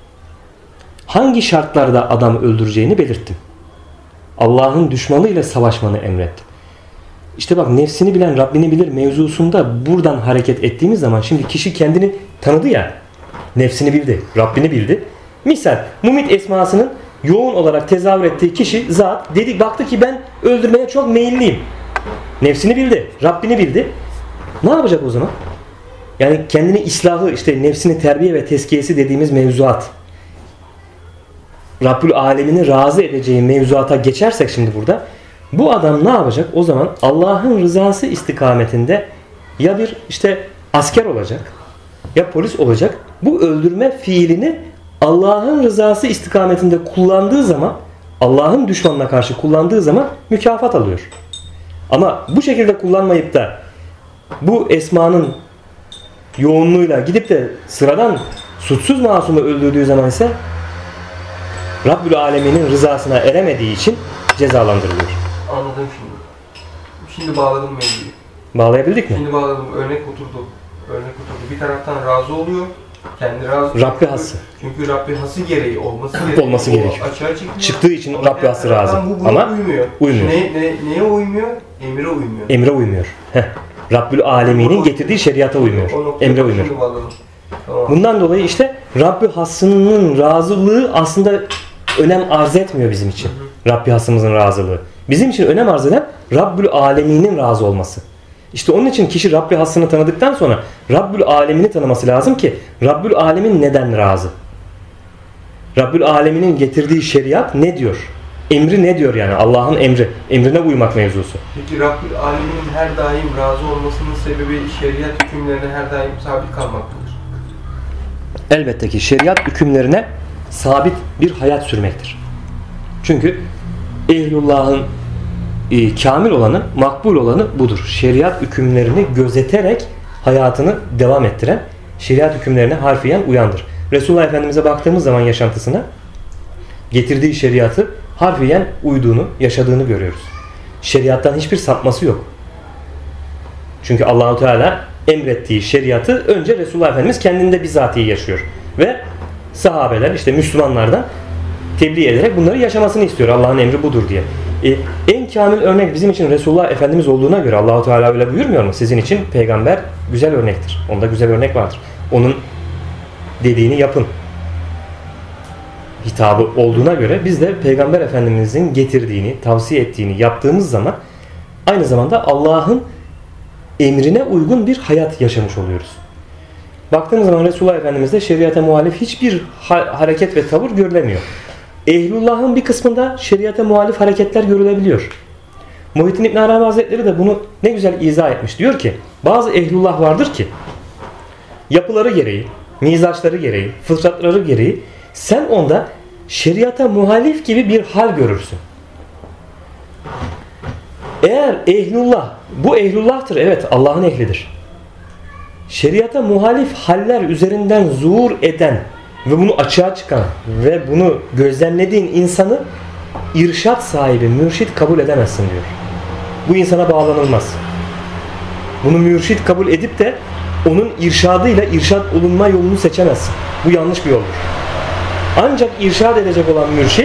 Hangi şartlarda adam öldüreceğini belirttim. Allah'ın düşmanıyla savaşmanı emrettim. İşte bak, nefsini bilen Rabbini bilir mevzusunda buradan hareket ettiğimiz zaman şimdi kişi kendini tanıdı ya, nefsini bildi, Rabbini bildi. Misal Mumit esmasının yoğun olarak tezahür ettiği kişi zat baktı ki ben öldürmeye çok meyilliyim. Nefsini bildi, Rabbini bildi. Ne yapacak o zaman? Yani kendini islahı, işte nefsini terbiye ve tezkiyesi dediğimiz mevzuat. Rabbül Alemin'i razı edeceği mevzuata geçersek şimdi burada, bu adam ne yapacak? O zaman Allah'ın rızası istikametinde ya bir işte asker olacak ya polis olacak. Bu öldürme fiilini Allah'ın rızası istikametinde kullandığı zaman, Allah'ın düşmanına karşı kullandığı zaman mükafat alıyor. Ama bu şekilde kullanmayıp da bu esmanın yoğunluğuyla gidip de sıradan suçsuz masumu öldürdüğü zaman ise Rabbül Alemin'in rızasına eremediği için cezalandırılıyor. Anladım şimdi. Şimdi bağladım mevzuyu. Bağlayabildik mi? Şimdi bağladım. Örnek oturdu. Bir taraftan razı oluyor. Kendi razı. Rabbi hası. Çünkü Rabbi hası gereği olması gerekiyor. Açığa çıktığı için Rabbi hası razı. Ama uymuyor. Neye uymuyor? Emre uymuyor. Emre uymuyor. Rabbül Alemin'in getirdiği şeriata uymuyor. Emre uymuyor. Tamam. Bundan dolayı işte Rabbi hasının razılığı aslında önem arz etmiyor bizim için. Rabbi hasımızın razılığı. Bizim için önem arz eden Rabbül Alemin'in razı olması. İşte onun için kişi Rabbi hasını tanıdıktan sonra Rabbül Alemin'i tanıması lazım ki Rabbül Alemin neden razı? Rabbül Alemin'in getirdiği şeriat ne diyor? Emri ne diyor yani? Allah'ın emri. Emrine uymak mevzusu. Peki Rabbül Alemin'in her daim razı olmasının sebebi şeriat hükümlerine her daim sabit kalmak mıdır? Elbette ki şeriat hükümlerine sabit bir hayat sürmektir. Çünkü ehlullah'ın kamil olanı, makbul olanı budur. Şeriat hükümlerini gözeterek hayatını devam ettiren, şeriat hükümlerine harfiyen uyandır. Resulullah Efendimiz'e baktığımız zaman yaşantısına getirdiği şeriatı harfiyen uyduğunu, yaşadığını görüyoruz. Şeriattan hiçbir sapması yok. Çünkü Allahu Teala emrettiği şeriatı önce Resulullah Efendimiz kendinde bizatihi yaşıyor. Ve sahabeler, işte Müslümanlardan tebliğ ederek bunları yaşamasını istiyor. Allah'ın emri budur diye. En kamil örnek bizim için Resulullah Efendimiz olduğuna göre Allahu Teala öyle buyurmuyor mu? Sizin için peygamber güzel örnektir. Onda güzel örnek vardır. Onun dediğini yapın hitabı olduğuna göre biz de Peygamber Efendimizin getirdiğini, tavsiye ettiğini yaptığımız zaman aynı zamanda Allah'ın emrine uygun bir hayat yaşamış oluyoruz. Baktığımız zaman Resulullah Efendimiz'de şeriata muhalif hiçbir hareket ve tavır görülemiyor. Ehlullah'ın bir kısmında şeriata muhalif hareketler görülebiliyor. Muhittin İbn Arabi Hazretleri de bunu ne güzel izah etmiş. Diyor ki bazı ehlullah vardır ki yapıları gereği, mizaçları gereği, fıtratları gereği sen onda şeriata muhalif gibi bir hal görürsün. Eğer ehlullah, bu ehlullah'tır, evet Allah'ın ehlidir. Şeriata muhalif haller üzerinden zuhur eden ve bunu açığa çıkan ve bunu gözlemlediğin insanı irşat sahibi, mürşit kabul edemezsin diyor. Bu insana bağlanılmaz. Bunu mürşit kabul edip de onun irşadıyla irşat olunma yolunu seçemezsin. Bu yanlış bir yoldur. Ancak irşad edecek olan mürşit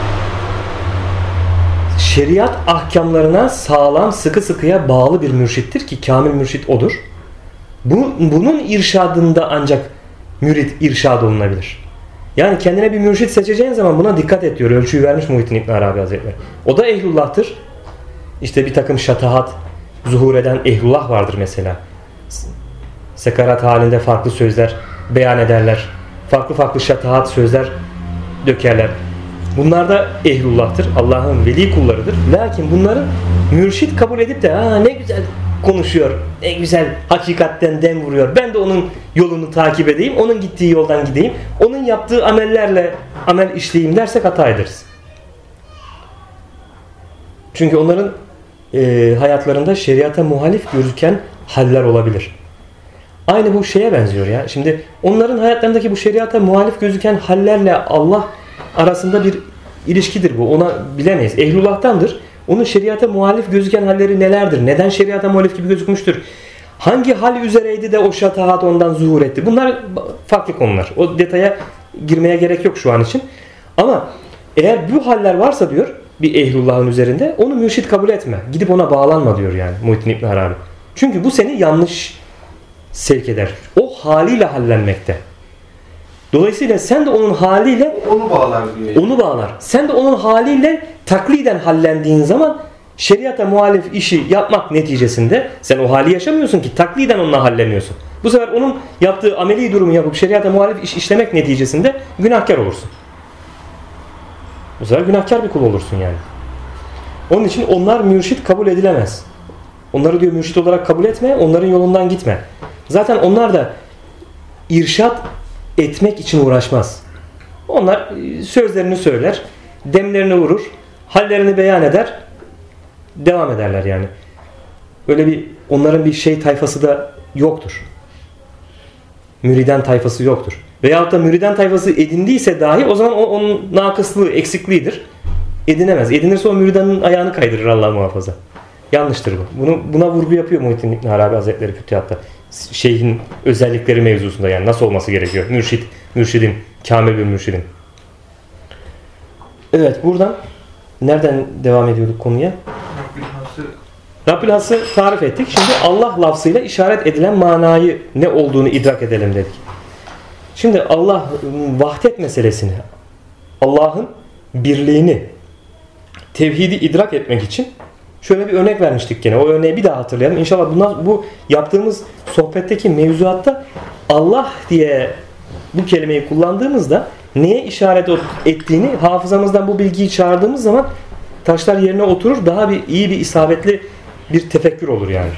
şeriat ahkamlarına sağlam, sıkı sıkıya bağlı bir mürşittir ki kamil mürşit odur. Bunun irşadında ancak mürit irşad olunabilir. Yani kendine bir mürşit seçeceğin zaman buna dikkat et diyor. Ölçüyü vermiş Muhittin İbn Arabi Hazretleri. O da ehlullah'tır. İşte bir takım şatahat zuhur eden ehlullah vardır mesela. Sekarat halinde farklı sözler beyan ederler. Farklı farklı şatahat sözler dökerler. Bunlar da ehlullah'tır. Allah'ın veli kullarıdır. Lakin bunları mürşit kabul edip de ne güzel konuşuyor, ne güzel hakikatten dem vuruyor, ben de onun yolunu takip edeyim, onun gittiği yoldan gideyim, onun yaptığı amellerle amel işleyeyim dersek hata ederiz. Çünkü onların hayatlarında şeriata muhalif gözüken haller olabilir. Aynı bu şeye benziyor ya. Şimdi onların hayatlarındaki bu şeriata muhalif gözüken hallerle Allah arasında bir ilişkidir bu. Ona bilemeyiz. Ehlullah'tandır. Onun şeriata muhalif gözüken halleri nelerdir? Neden şeriata muhalif gibi gözükmüştür? Hangi hal üzereydi de o şatahat ondan zuhur etti? Bunlar farklı konular. O detaya girmeye gerek yok şu an için. Ama eğer bu haller varsa diyor bir ehlullahın üzerinde onu mürşit kabul etme. Gidip ona bağlanma diyor yani Muhittin İbn Arabi. Çünkü bu seni yanlış sevk eder. O haliyle hallenmekte. Dolayısıyla sen de onun haliyle onu bağlar diyor. Yani. Onu bağlar. Sen de onun haliyle takliden hallendiğin zaman şeriata muhalif işi yapmak neticesinde sen o hali yaşamıyorsun ki takliden onunla halleniyorsun. Bu sefer onun yaptığı ameli durumu yapıp şeriata muhalif iş işlemek neticesinde günahkar olursun. Bu sefer günahkar bir kul olursun yani. Onun için onlar mürşit kabul edilemez. Onları diyor mürşit olarak kabul etme, onların yolundan gitme. Zaten onlar da irşat etmek için uğraşmaz. Onlar sözlerini söyler, demlerini vurur, hallerini beyan eder, devam ederler yani. Öyle bir onların bir şey tayfası da yoktur. Müriden tayfası yoktur. Veyahut da müriden tayfası edindiyse dahi o zaman onun nakıslığı, eksikliğidir. Edinemez. Edinirse o müridanın ayağını kaydırır Allah muhafaza. Yanlıştır bu. Buna vurgu yapıyor Muhittin İbn Arabi Hazretleri Fütühat'ta. Şeyhin özellikleri mevzusunda yani nasıl olması gerekiyor? Mürşidin, kamil bir mürşidin. Evet buradan nereden devam ediyorduk konuya? Rabbül Has'ı tarif ettik. Şimdi Allah lafzıyla işaret edilen manayı ne olduğunu idrak edelim dedik. Şimdi Allah vahdet meselesini, Allah'ın birliğini, tevhidi idrak etmek için şöyle bir örnek vermiştik gene. O örneği bir daha hatırlayalım. İnşallah bu yaptığımız sohbetteki mevzuatta Allah diye bu kelimeyi kullandığımızda neye işaret ettiğini hafızamızdan bu bilgiyi çağırdığımız zaman taşlar yerine oturur. Daha iyi bir isabetli bir tefekkür olur yani.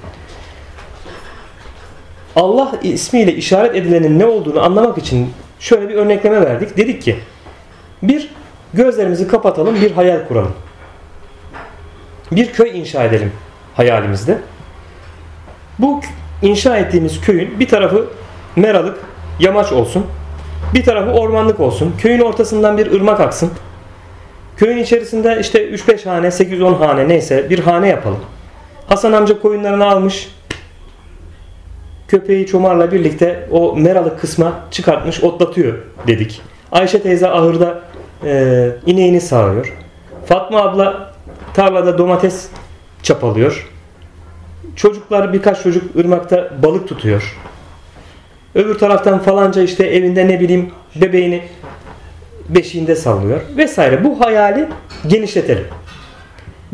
Allah ismiyle işaret edilenin ne olduğunu anlamak için şöyle bir örnekleme verdik. Dedik ki gözlerimizi kapatalım, bir hayal kuralım. Bir köy inşa edelim hayalimizde. Bu inşa ettiğimiz köyün bir tarafı meralık, yamaç olsun. Bir tarafı ormanlık olsun. Köyün ortasından bir ırmak aksın. Köyün içerisinde işte 3-5 hane, 8-10 hane neyse bir hane yapalım. Hasan amca koyunlarını almış. Köpeği çomarla birlikte o meralık kısma çıkartmış, otlatıyor dedik. Ayşe teyze ahırda ineğini sağıyor. Fatma abla tarlada domates çapalıyor. Birkaç çocuk ırmakta balık tutuyor. Öbür taraftan falanca işte evinde bebeğini beşiğinde sallıyor vesaire. Bu hayali genişletelim.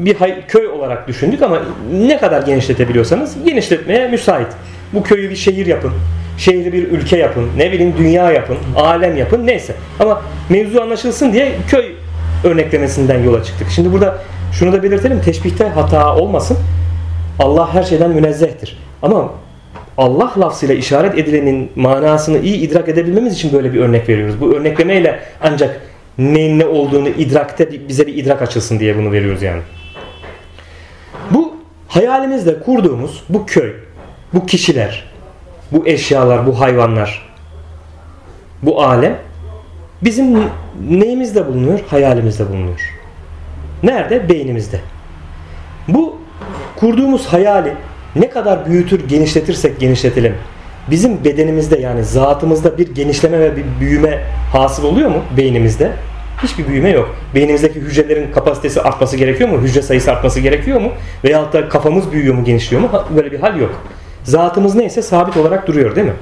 bir köy olarak düşündük ama ne kadar genişletebiliyorsanız genişletmeye müsait. Bu köyü bir şehir yapın. Şehri bir ülke yapın. Ne bileyim dünya yapın. Alem yapın. Neyse. Ama mevzu anlaşılsın diye köy örneklemesinden yola çıktık. Şimdi burada şunu da belirtelim. Teşbihte hata olmasın. Allah her şeyden münezzehtir. Ama Allah lafzıyla işaret edilenin manasını iyi idrak edebilmemiz için böyle bir örnek veriyoruz. Bu örneklemeyle ancak neyin ne olduğunu idrakte bize bir idrak açılsın diye bunu veriyoruz yani. Bu hayalimizde kurduğumuz bu köy, bu kişiler, bu eşyalar, bu hayvanlar, bu alem bizim neyimizde bulunuyor? Hayalimizde bulunuyor. Nerede? Beynimizde. Bu kurduğumuz hayali ne kadar büyütür, genişletirsek genişletelim, bizim bedenimizde yani zatımızda bir genişleme ve bir büyüme hasıl oluyor mu beynimizde? Hiçbir büyüme yok. Beynimizdeki hücrelerin kapasitesi artması gerekiyor mu? Hücre sayısı artması gerekiyor mu? Veyahut da kafamız büyüyor mu, genişliyor mu? Böyle bir hal yok. Zatımız neyse sabit olarak duruyor değil mi?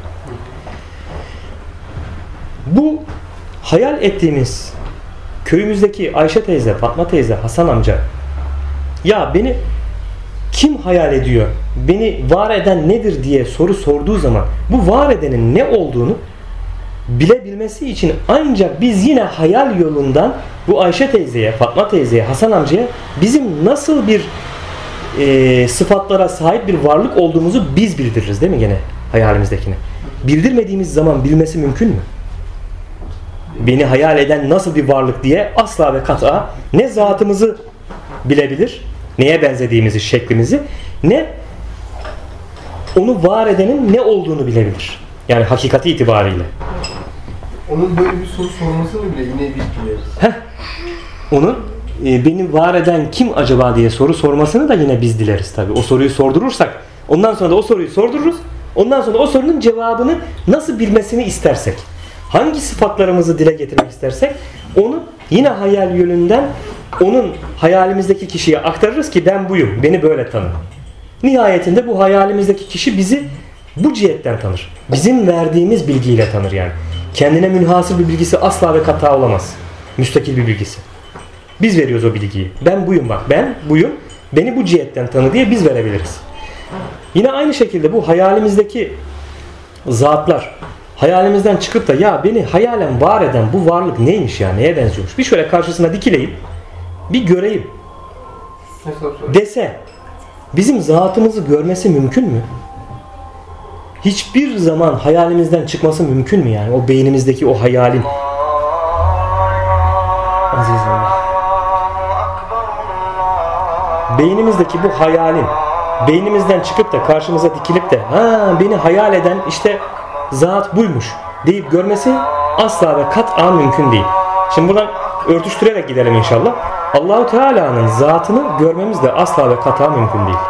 Bu hayal ettiğimiz köyümüzdeki Ayşe teyze, Fatma teyze, Hasan amca, ya beni kim hayal ediyor? Beni var eden nedir diye soru sorduğu zaman bu var edenin ne olduğunu bilebilmesi için ancak biz yine hayal yolundan bu Ayşe teyzeye, Fatma teyzeye, Hasan amcaya bizim nasıl bir sıfatlara sahip bir varlık olduğumuzu biz bildiririz değil mi gene hayalimizdekine? Bildirmediğimiz zaman bilmesi mümkün mü? Beni hayal eden nasıl bir varlık diye asla ve kat'a ne zatımızı bilebilir, neye benzediğimizi, şeklimizi, ne onu var edenin ne olduğunu bilebilir. Yani hakikati itibariyle. Onun böyle bir soru sormasını bile yine biz biliriz. Onun beni var eden kim acaba diye soru sormasını da yine biz dileriz tabii. O soruyu sordurursak, ondan sonra da o soruyu sordururuz. Ondan sonra o sorunun cevabını nasıl bilmesini istersek, hangi sıfatlarımızı dile getirmek istersek onu yine hayal yönünden onun hayalimizdeki kişiye aktarırız ki ben buyum, beni böyle tanı. Nihayetinde bu hayalimizdeki kişi bizi bu cihetten tanır. Bizim verdiğimiz bilgiyle tanır yani. Kendine münhasır bir bilgisi asla ve kata olamaz. Müstakil bir bilgisi. Biz veriyoruz o bilgiyi. Ben buyum bak, ben buyum, beni bu cihetten tanı diye biz verebiliriz. Yine aynı şekilde bu hayalimizdeki zatlar, hayalimizden çıkıp da ya beni hayalen var eden bu varlık neymiş ya, neye benziyormuş? Bir şöyle karşısına dikileyim, bir göreyim dese bizim zatımızı görmesi mümkün mü? Hiçbir zaman hayalimizden çıkması mümkün mü yani? O beynimizdeki o hayalin. Azizim. Beynimizdeki bu hayalin beynimizden çıkıp da karşımıza dikilip de beni hayal eden işte zat buymuş deyip görmesi asla ve kat'a mümkün değil. Şimdi buradan örtüştürerek gidelim inşallah. Allah-u Teala'nın zatını görmemiz de asla ve kat'a mümkün değil.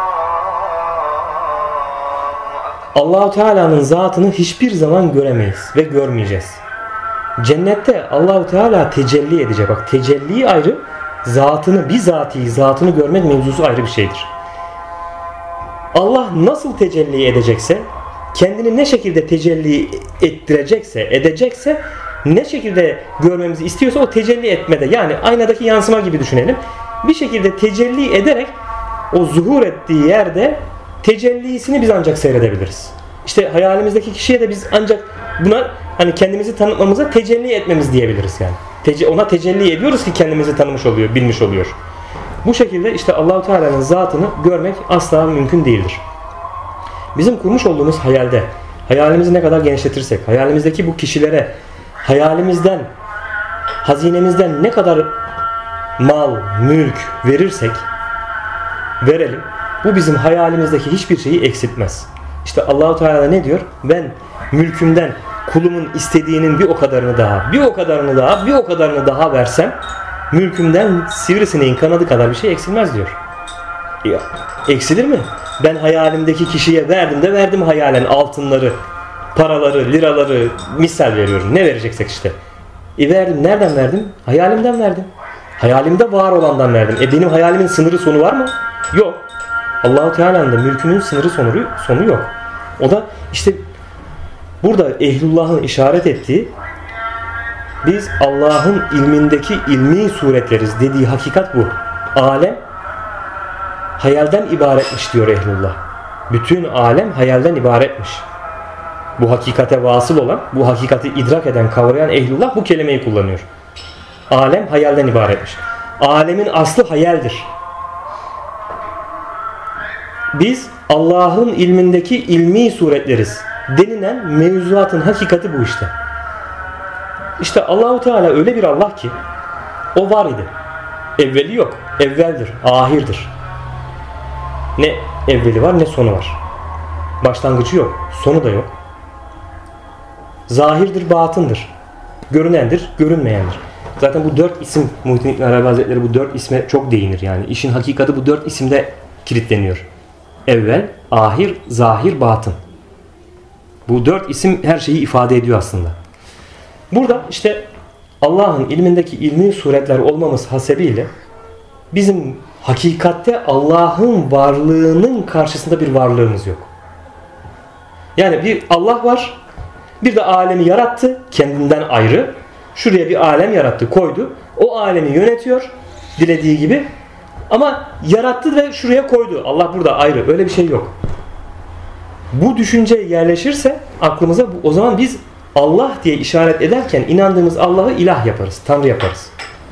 Allah-u Teala'nın zatını hiçbir zaman göremeyiz ve görmeyeceğiz. Cennette Allah-u Teala tecelli edecek. Bak, tecelli ayrı, zatını, bizatihi zatını görmek mevzusu ayrı bir şeydir. Allah nasıl tecelli edecekse, kendini ne şekilde tecelli ettirecekse, edecekse, ne şekilde görmemizi istiyorsa o tecelli etmede, yani aynadaki yansıma gibi düşünelim. Bir şekilde tecelli ederek o zuhur ettiği yerde tecellisini biz ancak seyredebiliriz. İşte hayalimizdeki kişiye de biz ancak buna hani kendimizi tanıtmamıza tecelli etmemiz diyebiliriz yani. Ona tecelli ediyoruz ki kendimizi tanımış oluyor, bilmiş oluyor. Bu şekilde işte Allah-u Teala'nın zatını görmek asla mümkün değildir. Bizim kurmuş olduğumuz hayalde, hayalimizi ne kadar genişletirsek, hayalimizdeki bu kişilere, hayalimizden, hazinemizden ne kadar mal, mülk verirsek, verelim, bu bizim hayalimizdeki hiçbir şeyi eksiltmez. İşte Allah-u Teala ne diyor? Ben mülkümden kulumun istediğinin bir o kadarını daha, bir o kadarını daha, bir o kadarını daha versem mülkümden sivrisineğin kanadı kadar bir şey eksilmez diyor. Ya, eksilir mi? Ben hayalimdeki kişiye verdim de verdim hayalen altınları, paraları, liraları, misal veriyorum. Ne vereceksek işte. Verdim. Nereden verdim? Hayalimden verdim. Hayalimde var olandan verdim. Benim hayalimin sınırı sonu var mı? Yok. Allah-u Teala'nın da mülkünün sınırı sonu yok. O da işte burada ehlullah'ın işaret ettiği, biz Allah'ın ilmindeki ilmi suretleriz dediği hakikat bu. Alem hayalden ibaretmiş diyor ehlullah. Bütün alem hayalden ibaretmiş. Bu hakikate vasıl olan, bu hakikati idrak eden, kavrayan ehlullah bu kelimeyi kullanıyor. Alem hayalden ibaretmiş. Alemin aslı hayaldir. Biz Allah'ın ilmindeki ilmi suretleriz denilen mevzuatın hakikati bu işte. İşte Allahu Teala öyle bir Allah ki o var idi. Evveli yok. Evveldir. Ahirdir. Ne evveli var ne sonu var. Başlangıcı yok. Sonu da yok. Zahirdir, batındır. Görünendir, görünmeyendir. Zaten bu 4 isim, Muhittin İbn Arabi Hazretleri bu 4 isme çok değinir yani. İşin hakikati bu 4 isimde kilitleniyor. Evvel, ahir, zahir, batın. Bu 4 isim her şeyi ifade ediyor aslında. Burada işte Allah'ın ilmindeki ilmi suretler olmamız hasebiyle bizim hakikatte Allah'ın varlığının karşısında bir varlığımız yok. Yani bir Allah var, bir de alemi yarattı kendinden ayrı. Şuraya bir alem yarattı, koydu. O alemi yönetiyor dilediği gibi. Ama yarattı ve şuraya koydu. Allah burada ayrı. Öyle bir şey yok. Bu düşünce yerleşirse aklımıza o zaman biz Allah diye işaret ederken inandığımız Allah'ı ilah yaparız. Tanrı yaparız.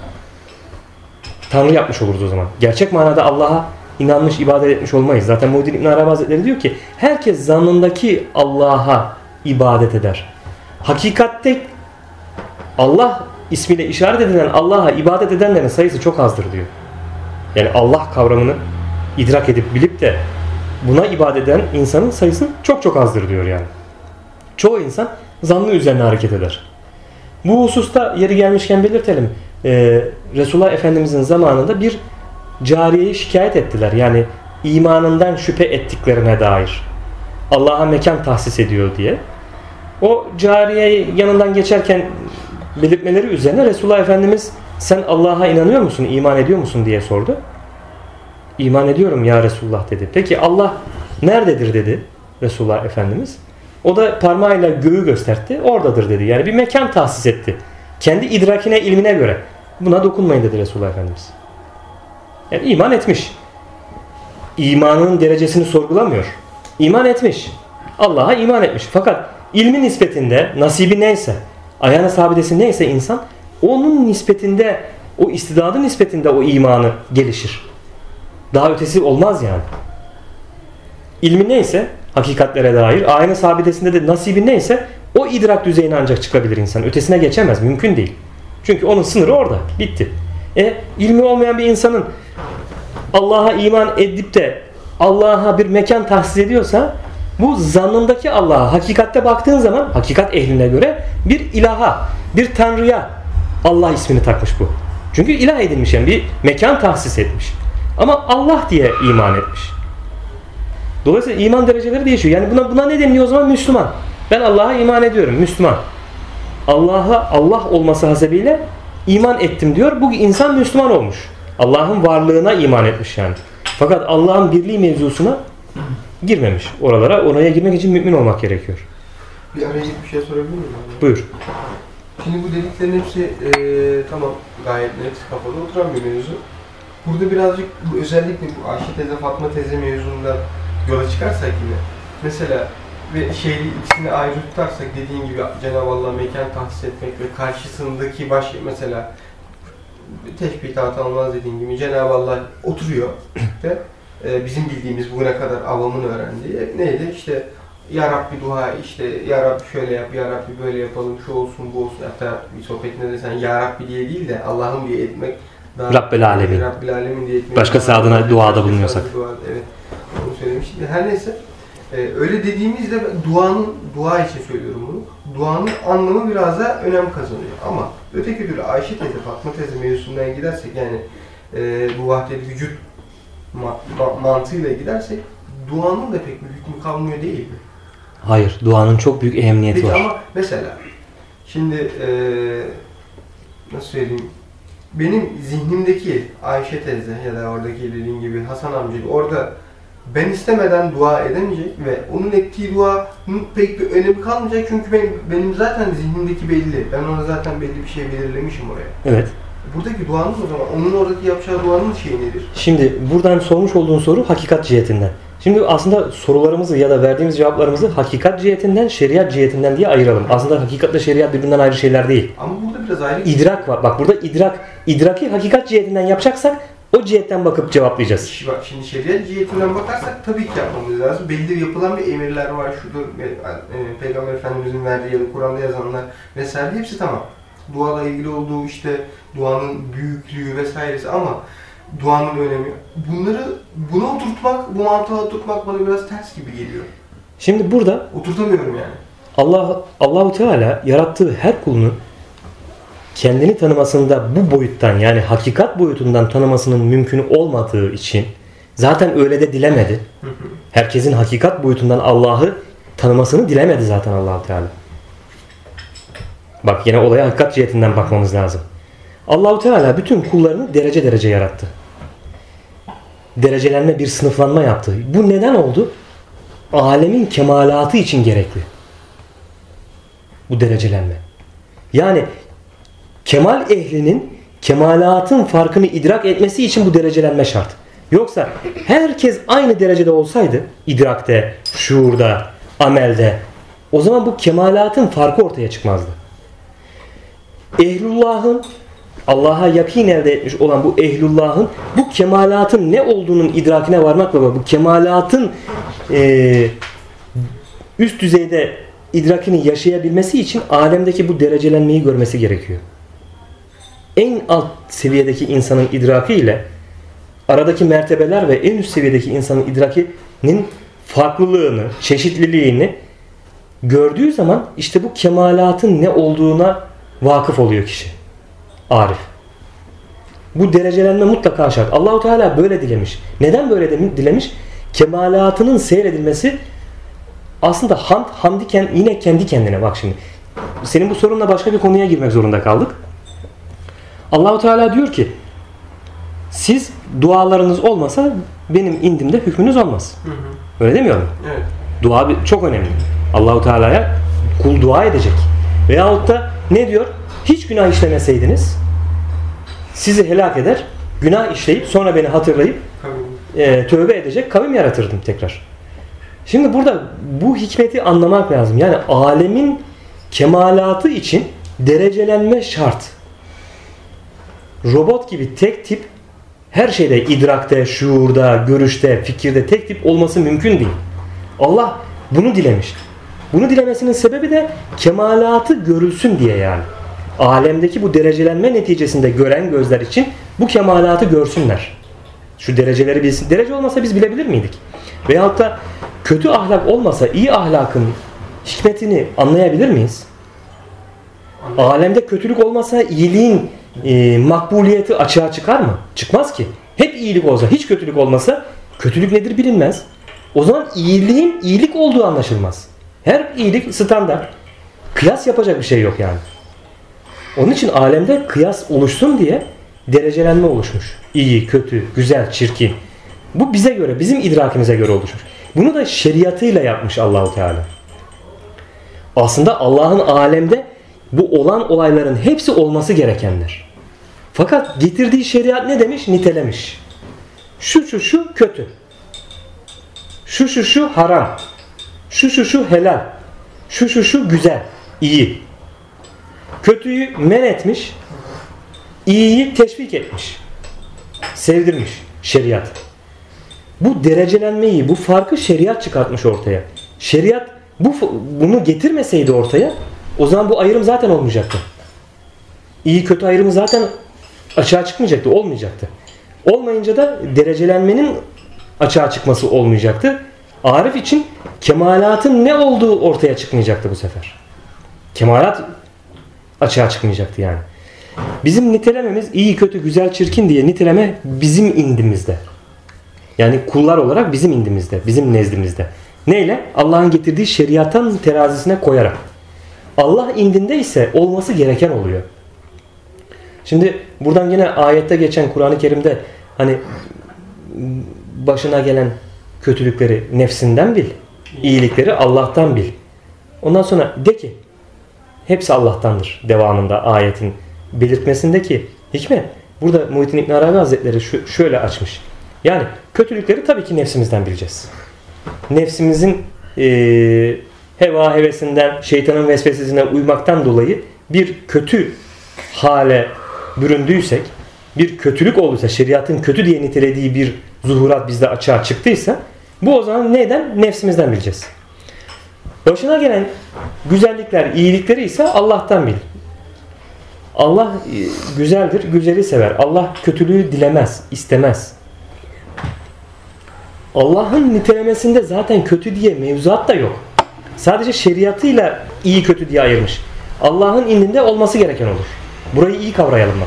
Tanrı yapmış oluruz o zaman. Gerçek manada Allah'a inanmış, ibadet etmiş olmayız. Zaten Muhyiddin İbn Arabi Hazretleri diyor ki herkes zannındaki Allah'a ibadet eder. Hakikatte Allah ismiyle işaret edilen Allah'a ibadet edenlerin sayısı çok azdır diyor. Yani Allah kavramını idrak edip bilip de buna ibadet eden insanın sayısı çok çok azdır diyor yani. Çoğu insan zannı üzerine hareket eder. Bu hususta yeri gelmişken belirtelim. Resulullah Efendimizin zamanında bir cariyeyi şikayet ettiler. Yani imanından şüphe ettiklerine dair. Allah'a mekan tahsis ediyor diye. O cariye yanından geçerken belirtmeleri üzerine Resulullah Efendimiz sen Allah'a inanıyor musun, iman ediyor musun diye sordu. İman ediyorum ya Resulullah dedi. Peki Allah nerededir dedi Resulullah Efendimiz. O da parmağıyla göğü gösterdi. Oradadır dedi. Yani bir mekan tahsis etti. Kendi idrakine, ilmine göre. Buna dokunmayın dedi Resulullah Efendimiz. Yani iman etmiş. İmanının derecesini sorgulamıyor. İman etmiş. Allah'a iman etmiş. Fakat ilmin nispetinde, nasibi neyse, ayağına sabidesi neyse insan, onun nispetinde, o istidadı nispetinde o imanı gelişir. Daha ötesi olmaz yani. İlmi neyse, hakikatlere dair, ayna sabitesinde de nasibi neyse o idrak düzeyine ancak çıkabilir insan. Ötesine geçemez. Mümkün değil. Çünkü onun sınırı orada. Bitti. İlmi olmayan bir insanın Allah'a iman edip de Allah'a bir mekan tahsis ediyorsa bu zannındaki Allah'a hakikatte baktığın zaman hakikat ehline göre bir ilaha, bir tanrıya Allah ismini takmış bu. Çünkü ilah edilmiş yani bir mekan tahsis etmiş. Ama Allah diye iman etmiş. Dolayısıyla iman dereceleri değişiyor. Yani buna ne deniyor o zaman? Müslüman. Ben Allah'a iman ediyorum. Müslüman. Allah'a Allah olması hasebiyle iman ettim diyor. Bu insan Müslüman olmuş. Allah'ın varlığına iman etmiş yani. Fakat Allah'ın birliği mevzusuna girmemiş. Oraya girmek için mümin olmak gerekiyor. Bir araya gidip bir şey sorabilir miyim? Buyur. Şimdi bu dediklerin hepsi tamam gayet net kafada oturan bir mevzu. Burada birazcık özellikle bu Ayşe teyze, Fatma teyze mevzundan yola çıkarsak yine. Mesela ve ikisini ayrı tutarsak dediğin gibi Cenab-ı Allah'a mekan tahsis etmek ve karşısındaki mesela teşbih tanımaz dediğin gibi Cenab-ı Allah oturuyor ve bizim bildiğimiz bugüne kadar avamın öğrendiği neydi? İşte Ya Rabbi dua, işte Ya Rabbi şöyle yap, Ya Rabbi böyle yapalım, şu olsun, bu olsun. Hatta bir sohbetinde de sen Ya Rabbi diye değil de Allah'ın diye etmek Rabbel Alemin. Rabbel Alemin diye etmek. Başkası adına duada bulunuyorsak. Evet. Onu söylemiştim. Her neyse. Öyle dediğimizde dua için söylüyorum bunu. Duanın anlamı biraz da önem kazanıyor. Ama öteki türlü Ayşe teyze, Fatma teyze mevzusundan gidersek yani bu vahdet vücut mantığıyla gidersek duanın da pek bir hükmü kalmıyor değil mi? Hayır. Duanın çok büyük ehemmiyeti var. Ama mesela şimdi nasıl söyleyeyim, benim zihnimdeki Ayşe teyze ya da oradaki dediğim gibi Hasan amca orada ben istemeden dua edemeyecek ve onun ettiği duanın pek bir önemi kalmayacak çünkü benim zaten zihnimdeki belli. Ben ona zaten belli bir şey belirlemişim oraya. Evet. Buradaki duanın o zaman, onun oradaki yapacağı duanın şeyi nedir? Şimdi buradan sormuş olduğun soru hakikat cihetinden. Şimdi aslında sorularımızı ya da verdiğimiz cevaplarımızı hakikat cihetinden, şeriat cihetinden diye ayıralım. Aslında hakikatle şeriat birbirinden ayrı şeyler değil. Ama burada biraz ayrı. İdrak var. Bak burada idraki hakikat cihetinden yapacaksak o cihetten bakıp cevaplayacağız. Bak şimdi şeriat cihetinden bakarsak tabii ki yapmamız lazım. Belli yapılan bir emirler var. Şurada Peygamber Efendimizin verdiği ya da Kur'an'da yazanlar vesaire hepsi tamam. Duayla ilgili olduğu işte duanın büyüklüğü vesairesi ama duanın önemi. Buna oturtmak, bu mantığa oturtmak bana biraz ters gibi geliyor. Şimdi burada Oturtamıyorum yani. Allahu Teala yarattığı her kulunu kendini tanımasında bu boyuttan yani hakikat boyutundan tanımasının mümkün olmadığı için zaten öyle de dilemedi. Herkesin hakikat boyutundan Allah'ı tanımasını dilemedi zaten Allah-u Teala. Bak yine olaya hakikat cihetinden bakmamız lazım. Allah-u Teala bütün kullarını derece derece yarattı. Derecelenme bir sınıflanma yaptı. Bu neden oldu? Alemin kemalatı için gerekli. Bu derecelenme. Yani kemal ehlinin kemalatın farkını idrak etmesi için bu derecelenme şart. Yoksa herkes aynı derecede olsaydı idrakte, şuurda, amelde o zaman bu kemalatın farkı ortaya çıkmazdı. Ehlullah'ın Allah'a yakin elde etmiş olan bu ehlullah'ın bu kemalatın ne olduğunun idrakine varmakla bu kemalatın üst düzeyde idrakini yaşayabilmesi için alemdeki bu derecelenmeyi görmesi gerekiyor. En alt seviyedeki insanın idraki ile aradaki mertebeler ve en üst seviyedeki insanın idrakinin farklılığını, çeşitliliğini gördüğü zaman işte bu kemalatın ne olduğuna vakıf oluyor kişi. Arif. Bu derecelenme mutlaka şart. Allah-u Teala böyle dilemiş. Neden böyle dilemiş? Kemalatının seyredilmesi aslında hamdiken yine kendi kendine. Bak şimdi. Senin bu sorunla başka bir konuya girmek zorunda kaldık. Allah-u Teala diyor ki siz dualarınız olmasa benim indimde hükmünüz olmaz. Öyle demiyor mu? Evet. Dua çok önemli. Allah-u Teala'ya kul dua edecek. Veyahut da ne diyor? Hiç günah işlemeseydiniz sizi helak eder. Günah işleyip sonra beni hatırlayıp tövbe edecek kavim yaratırdım tekrar. Şimdi burada bu hikmeti anlamak lazım. Yani alemin kemalatı için derecelenme şart. Robot gibi tek tip her şeyde idrakte, şuurda, görüşte, fikirde tek tip olması mümkün değil. Allah bunu dilemiş. Bunu dilemesinin sebebi de kemalatı görülsün diye yani. Alemdeki bu derecelenme neticesinde gören gözler için bu kemalatı görsünler. Şu dereceleri bilsin. Derece olmasa biz bilebilir miydik? Veyahut da kötü ahlak olmasa iyi ahlakın hikmetini anlayabilir miyiz? Alemde kötülük olmasa iyiliğin makbuliyeti açığa çıkar mı? Çıkmaz ki. Hep iyilik olsa, hiç kötülük olmasa kötülük nedir bilinmez. O zaman iyiliğin iyilik olduğu anlaşılmaz. Her iyilik standart. Kıyas yapacak bir şey yok yani. Onun için alemde kıyas oluşsun diye derecelenme oluşmuş. İyi, kötü, güzel, çirkin. Bu bize göre, bizim idrakimize göre oluşmuş. Bunu da şeriatıyla yapmış Allah-u Teala. Aslında Allah'ın alemde bu olan olayların hepsi olması gerekenler. Fakat getirdiği şeriat ne demiş? Nitelemiş. Şu kötü. Şu haram. Şu helal. Şu güzel, iyi. Kötüyü men etmiş, iyiyi teşvik etmiş. Sevdirmiş şeriat. Bu derecelenmeyi, bu farkı şeriat çıkartmış ortaya. Şeriat bunu getirmeseydi ortaya, o zaman bu ayrım zaten olmayacaktı. İyi kötü ayrımı zaten açığa çıkmayacaktı, olmayacaktı. Olmayınca da derecelenmenin açığa çıkması olmayacaktı. Arif için kemalatın ne olduğu ortaya çıkmayacaktı bu sefer. Kemalat açığa çıkmayacaktı yani. Bizim nitelememiz iyi, kötü, güzel, çirkin diye niteleme bizim indimizde. Yani kullar olarak bizim indimizde, bizim nezdimizde. Neyle? Allah'ın getirdiği şeriatın terazisine koyarak. Allah indinde ise olması gereken oluyor. Şimdi buradan yine ayette geçen Kur'an-ı Kerim'de hani başına gelen kötülükleri nefsinden bil, iyilikleri Allah'tan bil. Ondan sonra de ki hepsi Allah'tandır devamında ayetin belirtmesinde ki Hikmet. Burada Muhittin İbn Arabi Hazretleri şöyle açmış. Yani kötülükleri tabii ki nefsimizden bileceğiz. Nefsimizin heva hevesinden, şeytanın vesvesesine uymaktan dolayı bir kötü hale büründüysek, bir kötülük olduysa, şeriatın kötü diye nitelediği bir zuhurat bizde açığa çıktıysa, bu o zaman neyden? Nefsimizden bileceğiz. Başına gelen güzellikler, iyilikleri ise Allah'tan bil. Allah güzeldir, güzeli sever. Allah kötülüğü dilemez, istemez. Allah'ın nitelemesinde zaten kötü diye mevzuat da yok. Sadece şeriatıyla iyi kötü diye ayırmış. Allah'ın indinde olması gereken olur. Burayı iyi kavrayalım bak.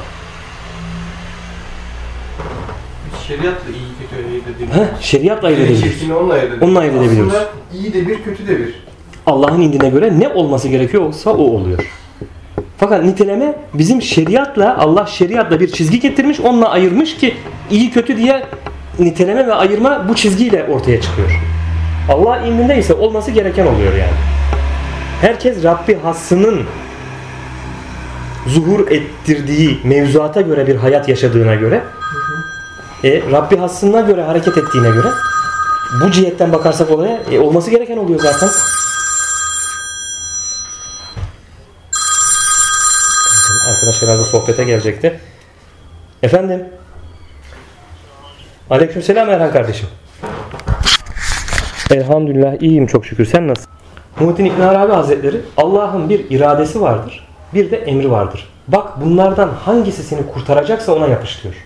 Şeriatla iyi kötü ayırt edebiliyoruz. Şeriatla ayırt edebiliyoruz. Onunla ayırt edebiliyoruz. Aslında iyi de bir, kötü de bir. Allah'ın indine göre ne olması gerekiyorsa o oluyor. Fakat niteleme bizim şeriatla, Allah şeriatla bir çizgi getirmiş, onunla ayırmış ki iyi kötü diye niteleme ve ayırma bu çizgiyle ortaya çıkıyor. Allah indinde ise olması gereken oluyor yani. Herkes Rabbi hassının zuhur ettirdiği mevzuata göre bir hayat yaşadığına göre, Rabbi hassına göre hareket ettiğine göre bu cihetten bakarsak olaya olması gereken oluyor zaten. Arkadaş herhalde sohbete gelecekti. Efendim? Aleykümselam Erhan kardeşim. Elhamdülillah iyiyim çok şükür. Sen nasılsın? Muhittin İbn Arabi Hazretleri Allah'ın bir iradesi vardır. Bir de emri vardır. Bak bunlardan hangisi seni kurtaracaksa ona yapış diyor.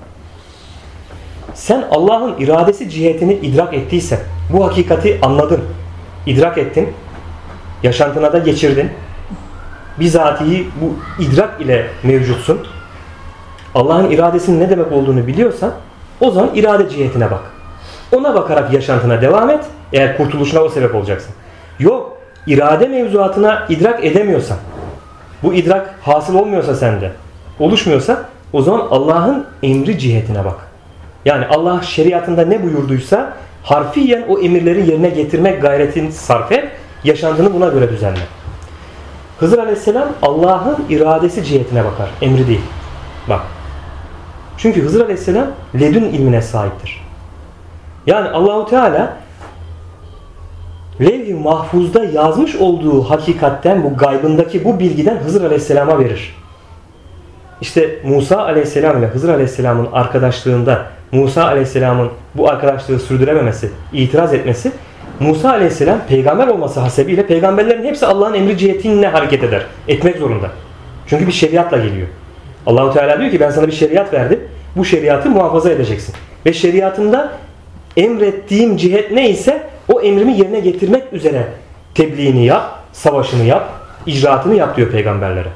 Sen Allah'ın iradesi cihetini idrak ettiysen, bu hakikati anladın, idrak ettin, yaşantına da geçirdin, bizatihi bu idrak ile mevcutsun, Allah'ın iradesinin ne demek olduğunu biliyorsan, o zaman irade cihetine bak. Ona bakarak yaşantına devam et, eğer kurtuluşuna o sebep olacaksın. Yok, irade mevzuatına idrak edemiyorsan, bu idrak hasıl olmuyorsa sende, oluşmuyorsa, o zaman Allah'ın emri cihetine bak. Yani Allah şeriatında ne buyurduysa harfiyen o emirleri yerine getirmek gayretini sarf et, yaşantını buna göre düzenle. Hızır Aleyhisselam Allah'ın iradesi cihetine bakar, emri değil. Bak. Çünkü Hızır Aleyhisselam ledün ilmine sahiptir. Yani Allahu Teala levh-i mahfuzda yazmış olduğu hakikatten, bu gaybındaki bu bilgiden Hızır Aleyhisselam'a verir. İşte Musa Aleyhisselam ile Hızır Aleyhisselam'ın arkadaşlığında Musa Aleyhisselam'ın bu arkadaşlığı sürdürememesi, itiraz etmesi, Musa Aleyhisselam peygamber olması hasebiyle peygamberlerin hepsi Allah'ın emri cihetine hareket eder. Etmek zorunda. Çünkü bir şeriatla geliyor. Allah-u Teala diyor ki ben sana bir şeriat verdim. Bu şeriatı muhafaza edeceksin. Ve şeriatımda emrettiğim cihet neyse o emrimi yerine getirmek üzere tebliğini yap, savaşını yap, icraatını yap diyor peygamberlere.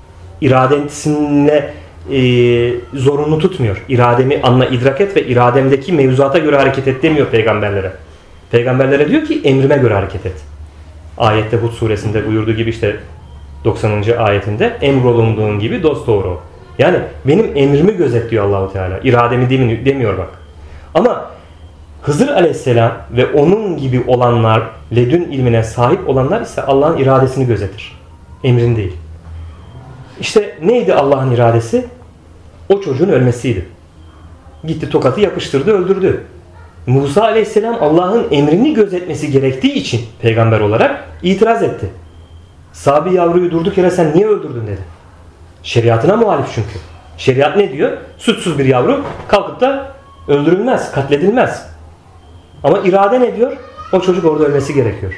İradesine zorunlu tutmuyor. İrademi anla, idrak et ve irademdeki mevzuata göre hareket et demiyor peygamberlere. Peygamberlere diyor ki emrime göre hareket et. Ayette Hud suresinde buyurduğu gibi işte 90. ayetinde emrolunduğun gibi dosdoğru ol. Yani benim emrimi gözet diyor Allahu Teala. İrademi demiyor bak. Ama Hızır Aleyhisselam ve onun gibi olanlar, ledün ilmine sahip olanlar ise Allah'ın iradesini gözetir. Emrin değil. İşte neydi Allah'ın iradesi? O çocuğun ölmesiydi. Gitti tokatı yapıştırdı, öldürdü. Musa Aleyhisselam Allah'ın emrini gözetmesi gerektiği için peygamber olarak itiraz etti. Sabi yavruyu durduk yere sen niye öldürdün dedi. Şeriatına muhalif çünkü. Şeriat ne diyor? Suçsuz bir yavru kalkıp da öldürülmez, katledilmez. Ama irade ne diyor? O çocuk orada ölmesi gerekiyor.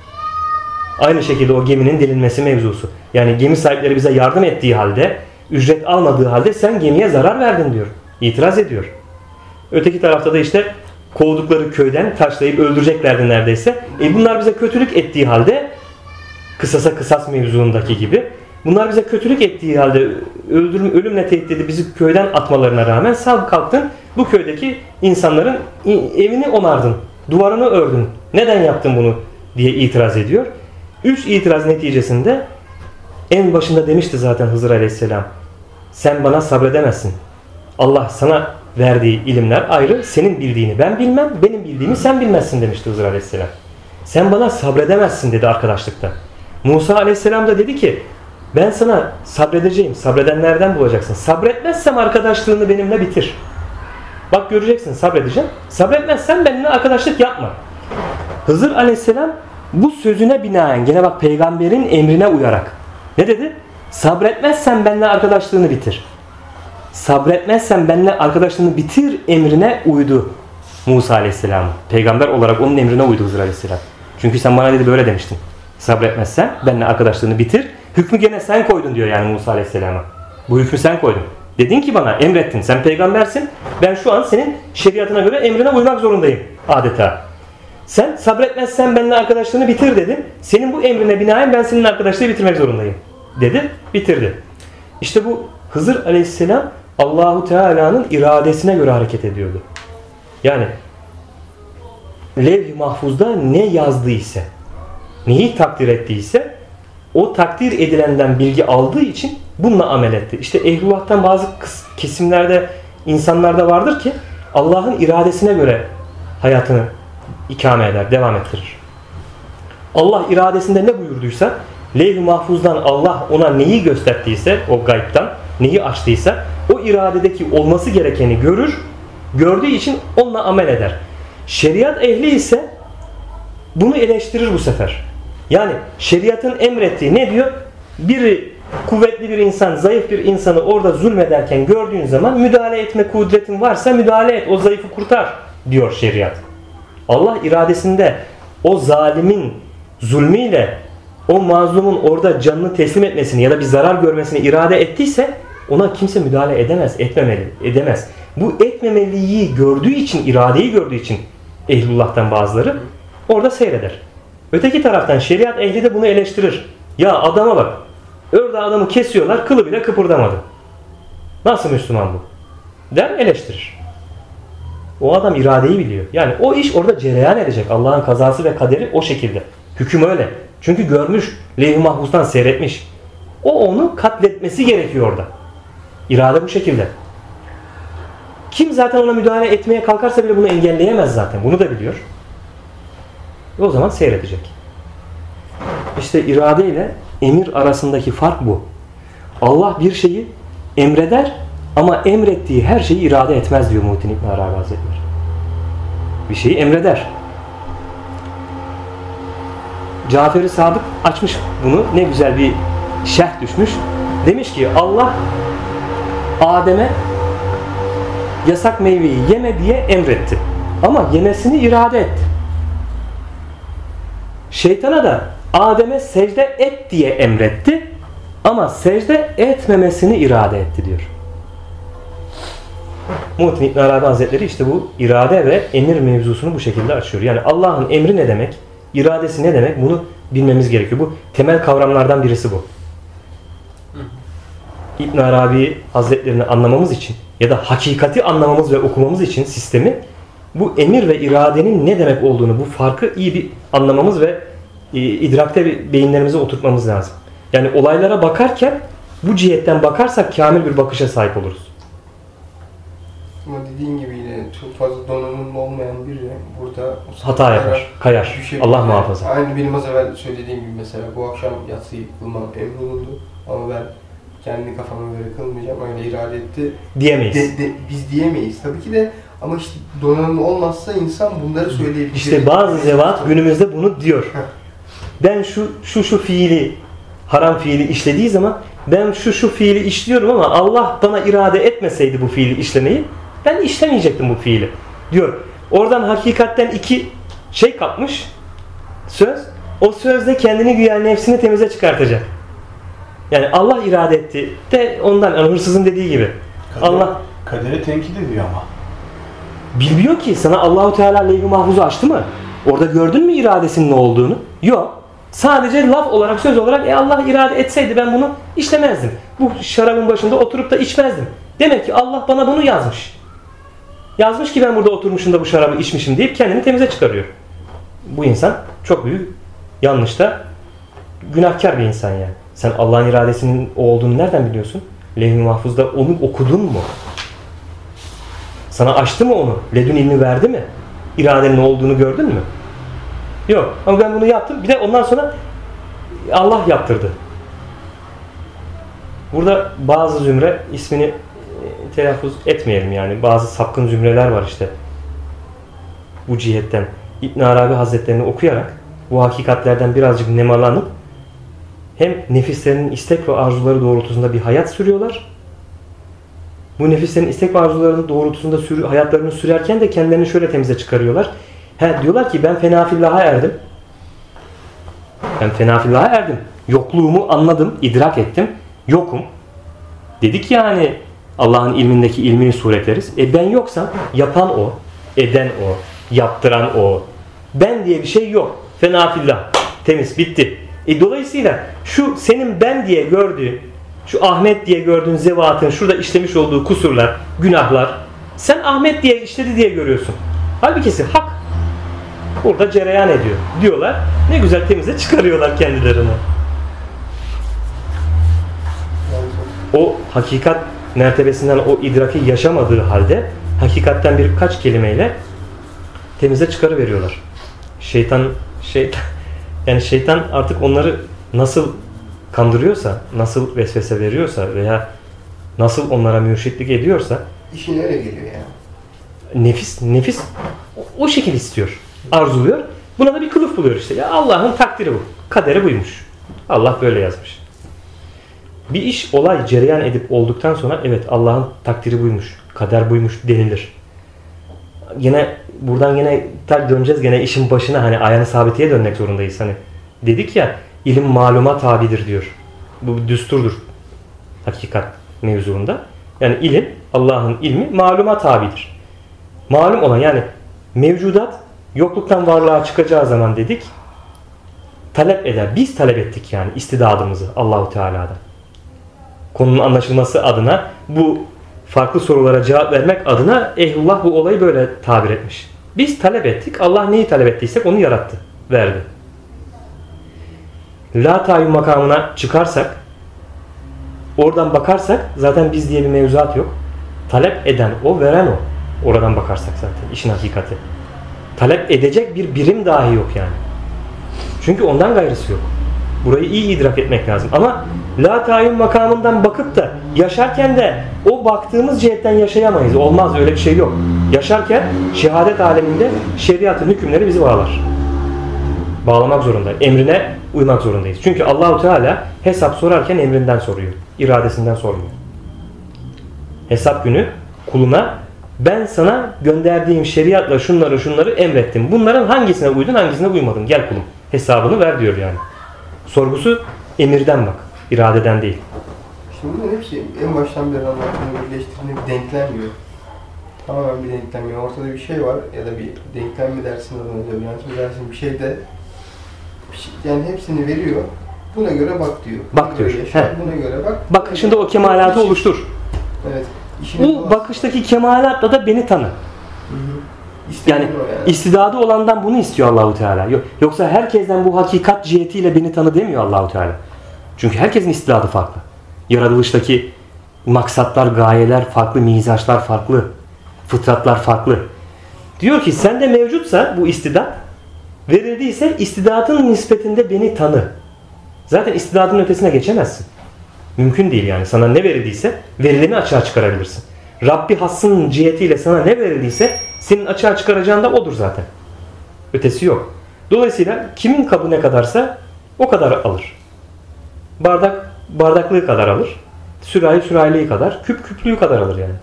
Aynı şekilde o geminin delinmesi mevzusu. Yani gemi sahipleri bize yardım ettiği halde, ücret almadığı halde sen gemiye zarar verdin diyor. İtiraz ediyor. Öteki tarafta da işte kovdukları köyden taşlayıp öldüreceklerdi neredeyse. Bunlar bize kötülük ettiği halde, kısasa kısas mevzuundaki gibi, bunlar bize kötülük ettiği halde ölümle tehdit edip bizi köyden atmalarına rağmen sen kalktın bu köydeki insanların evini onardın, duvarını ördün. Neden yaptın bunu diye itiraz ediyor. 3 itiraz neticesinde en başında demişti zaten Hızır Aleyhisselam. Sen bana sabredemezsin. Allah sana verdiği ilimler ayrı. Senin bildiğini ben bilmem. Benim bildiğimi sen bilmezsin demişti Hızır Aleyhisselam. Sen bana sabredemezsin dedi arkadaşlıkta. Musa Aleyhisselam da dedi ki Ben sana sabredeceğim. Sabredenlerden bulacaksın. Sabretmezsem arkadaşlığını benimle bitir. Bak göreceksin, sabredeceğim. Sabretmezsen benimle arkadaşlık yapma. Hızır Aleyhisselam bu sözüne binaen, gene bak peygamberin emrine uyarak ne dedi? Sabretmezsen benimle arkadaşlığını bitir. Sabretmezsen benimle arkadaşlığını bitir emrine uydu Musa Aleyhisselam. Peygamber olarak onun emrine uydu Hızır Aleyhisselam. Çünkü sen bana dedi böyle demiştin. Sabretmezsen benimle arkadaşlığını bitir. Hükmü gene sen koydun diyor yani Musa Aleyhisselam'a. Bu hükmü sen koydun. Dedin ki bana, emrettin. Sen peygambersin. Ben şu an senin şeriatına göre emrine uymak zorundayım adeta. Sen sabretmezsen benimle arkadaşlığını bitir dedin. Senin bu emrine binaen ben senin arkadaşlığı bitirmek zorundayım dedi. Bitirdi. İşte bu Hızır Aleyhisselam Allahu Teala'nın iradesine göre hareket ediyordu. Yani Levh-i Mahfuz'da ne yazdıysa, neyi takdir ettiyse o takdir edilenden bilgi aldığı için bununla amel etti. İşte ehlullah'tan bazı kesimlerde, insanlarda vardır ki Allah'ın iradesine göre hayatını ikame eder, devam ettirir. Allah iradesinde ne buyurduysa, Levh-i Mahfuz'dan Allah ona neyi gösterdiyse, o gaybtan neyi açtıysa, o iradedeki olması gerekeni görür, gördüğü için onunla amel eder. Şeriat ehli ise bunu eleştirir bu sefer. Yani şeriatın emrettiği ne diyor? Biri kuvvetli bir insan, zayıf bir insanı orada zulmederken gördüğün zaman müdahale etme kudretin varsa müdahale et, o zayıfı kurtar diyor şeriat. Allah iradesinde o zalimin zulmüyle o mazlumun orada canını teslim etmesini ya da bir zarar görmesini irade ettiyse ona kimse müdahale edemez, etmemeli, edemez. Bu etmemeliyi gördüğü için, iradeyi gördüğü için ehlullah'tan bazıları orada seyreder. Öteki taraftan şeriat ehli de bunu eleştirir. Ya adama bak, orada adamı kesiyorlar, kılı bile kıpırdamadı. Nasıl Müslüman bu? Der, eleştirir. O adam iradeyi biliyor. Yani o iş orada cereyan edecek. Allah'ın kazası ve kaderi o şekilde. Hüküm öyle. Çünkü görmüş, Levh-i Mahfuz'dan seyretmiş. O onu katletmesi gerekiyor orada. İrade bu şekilde. Kim zaten ona müdahale etmeye kalkarsa bile bunu engelleyemez zaten. Bunu da biliyor. O zaman seyredecek. İşte irade ile emir arasındaki fark bu. Allah bir şeyi emreder ama emrettiği her şeyi irade etmez diyor Muhittin İbn Arabi Hazretleri. Bir şeyi emreder. Cafer-i Sadık açmış bunu. Ne güzel bir şerh düşmüş. Demiş ki Allah Adem'e yasak meyveyi yeme diye emretti. Ama yemesini irade etti. Şeytana da Adem'e secde et diye emretti. Ama secde etmemesini irade etti diyor. Muhittin İbn Arabi Hazretleri işte bu irade ve emir mevzusunu bu şekilde açıyor. Yani Allah'ın emri ne demek? İradesi ne demek? Bunu bilmemiz gerekiyor. Bu temel kavramlardan birisi bu. İbn Arabi Hazretlerini anlamamız için ya da hakikati anlamamız ve okumamız için sistemi, bu emir ve iradenin ne demek olduğunu, bu farkı iyi bir anlamamız ve idrakte beyinlerimize oturtmamız lazım. Yani olaylara bakarken bu cihetten bakarsak kamil bir bakışa sahip oluruz. Ama dediğin gibi yine çok fazla donanımlı olmayan biri burada hata yapar, kayar. Allah muhafaza. Aynı benim az evvel söylediğim gibi mesela bu akşam yatsıyı kılmam emrolundu ama ben kendi kafama göre kılmayacağım, öyle irade etti diyemeyiz. Biz diyemeyiz tabii ki de, ama işte donanımlı olmazsa insan bunları söyleyebilir. İşte bazı zevat günümüzde bunu diyor. Ben şu fiili, haram fiili işlediği zaman ben şu fiili işliyorum ama Allah bana irade etmeseydi bu fiili işlemeyi ben işlemeyecektim bu fiili diyor. Oradan hakikatten iki şey kapmış, söz. O sözde kendini güya nefsini temize çıkartacak. Yani Allah irade etti de ondan, yani hırsızın dediği gibi. Allah kaderi tenkit ediyor ama. Bilmiyor ki sana Allahu Teala Levh-i Mahfuz'u açtı mı? Orada gördün mü iradesinin ne olduğunu? Yok. Sadece laf olarak, söz olarak Allah irade etseydi ben bunu işlemezdim. Bu şarabın başında oturup da içmezdim. Demek ki Allah bana bunu yazmış. Yazmış ki ben burada oturmuşum da bu şarabı içmişim deyip kendini temize çıkarıyor. Bu insan çok büyük yanlışta, günahkar bir insan yani. Sen Allah'ın iradesinin o olduğunu nereden biliyorsun? Levh-i Mahfuz'da onu okudun mu? Sana açtı mı onu? Ledün ilmi verdi mi? İradenin ne olduğunu gördün mü? Yok. Ama ben bunu yaptım. Bir de ondan sonra Allah yaptırdı. Burada bazı zümre, ismini telaffuz etmeyelim yani, bazı sapkın zümreler var işte bu cihetten. İbn Arabi Hazretlerini okuyarak bu hakikatlerden birazcık nemalanıp hem nefislerinin istek ve arzuları doğrultusunda bir hayat sürüyorlar. Bu nefislerin istek ve arzularının doğrultusunda hayatlarını sürerken de kendilerini şöyle temize çıkarıyorlar. Diyorlar ki ben fenafillaha erdim. Ben fenafillaha erdim. Yokluğumu anladım, idrak ettim. Yokum. Dedik yani Allah'ın ilmindeki ilmini suretleriz. Ben yoksam yapan o, eden o, yaptıran o. Ben diye bir şey yok. Fenafillah. Temiz, bitti. Dolayısıyla şu senin ben diye gördüğün, şu Ahmet diye gördüğün zevatın şurada işlemiş olduğu kusurlar, günahlar, sen Ahmet diye işledi diye görüyorsun. Halbuki hak burada cereyan ediyor diyorlar. Ne güzel temize çıkarıyorlar kendilerini. O hakikat mertebesinden o idraki yaşamadığı halde hakikatten birkaç kelimeyle temize çıkarıveriyorlar. Şeytan yani şeytan artık onları nasıl kandırıyorsa, nasıl vesvese veriyorsa veya nasıl onlara mürşitlik ediyorsa İşin öyle geliyor yani. Nefis o şekil istiyor. Arzuluyor. Buna da bir kılıf buluyor işte. Ya Allah'ın takdiri bu. Kaderi buymuş. Allah böyle yazmış. Bir iş, olay cereyan edip olduktan sonra evet Allah'ın takdiri buymuş. Kader buymuş denilir. Buradan döneceğiz gene işin başına, hani ayağını sabitiye dönmek zorundayız. Hani dedik ya, ilim maluma tabidir diyor. Bu bir düsturdur hakikat mevzuunda. Yani ilim, Allah'ın ilmi maluma tabidir. Malum olan yani mevcudat yokluktan varlığa çıkacağı zaman dedik talep eder. Biz talep ettik yani istidadımızı Allahu Teala'dan. Konunun anlaşılması adına, bu farklı sorulara cevap vermek adına ehlullah bu olayı böyle tabir etmiş. Biz talep ettik. Allah neyi talep ettiysek onu yarattı, verdi. La tayyum makamına çıkarsak, oradan bakarsak zaten biz diye bir mevzuat yok. Talep eden o, veren o. Oradan bakarsak zaten işin hakikati. Talep edecek bir birim dahi yok yani. Çünkü ondan gayrısı yok. Burayı iyi idrak etmek lazım. Ama la tayyum makamından bakıp da yaşarken de o baktığımız cihetten yaşayamayız. Olmaz, öyle bir şey yok. Yaşarken şehadet aleminde şeriatın hükümleri bizi bağlar. Bağlamak zorundayız. Emrine uymak zorundayız. Çünkü Allahu Teala hesap sorarken emrinden soruyor. İradesinden sormuyor. Hesap günü kuluna ben sana gönderdiğim şeriatla şunları emrettim. Bunların hangisine uydun, hangisine uymadın? Gel kulum. Hesabını ver diyor yani. Sorgusu emirden bak. İradeden değil. Şimdi bunların hepsi en baştan beri anlattığını birleştirdiğinde bir denklem yok. Tamamen bir denklem yok. Ortada bir şey var ya da bir denklem mi dersin, labirent mi dersin, bir şeyde yani hepsini veriyor. Buna göre bak diyor. Bak diyor. Buna göre bak. Bakışında o kemalatı oluştur. Evet. Bu bakıştaki kemalatla da beni tanı. Yani istidadı olandan bunu istiyor Allahu Teala. Yoksa herkesten bu hakikat cihetiyle beni tanı demiyor Allahu Teala. Çünkü herkesin istidadı farklı. Yaratılıştaki maksatlar, gayeler farklı, mizaçlar farklı, fıtratlar farklı. Diyor ki sende mevcutsa bu istidat, verildiyse istidadın nispetinde beni tanı. Zaten istidadın ötesine geçemezsin. Mümkün değil yani. Sana ne verildiyse verileni açığa çıkarabilirsin. Rabbi hassın cihetiyle sana ne verildiyse senin açığa çıkaracağın da odur zaten. Ötesi yok. Dolayısıyla kimin kabı ne kadarsa o kadar alır. Bardak bardaklığı kadar alır. Sürahi sürahiliği kadar, küp küplüğü kadar alır yani.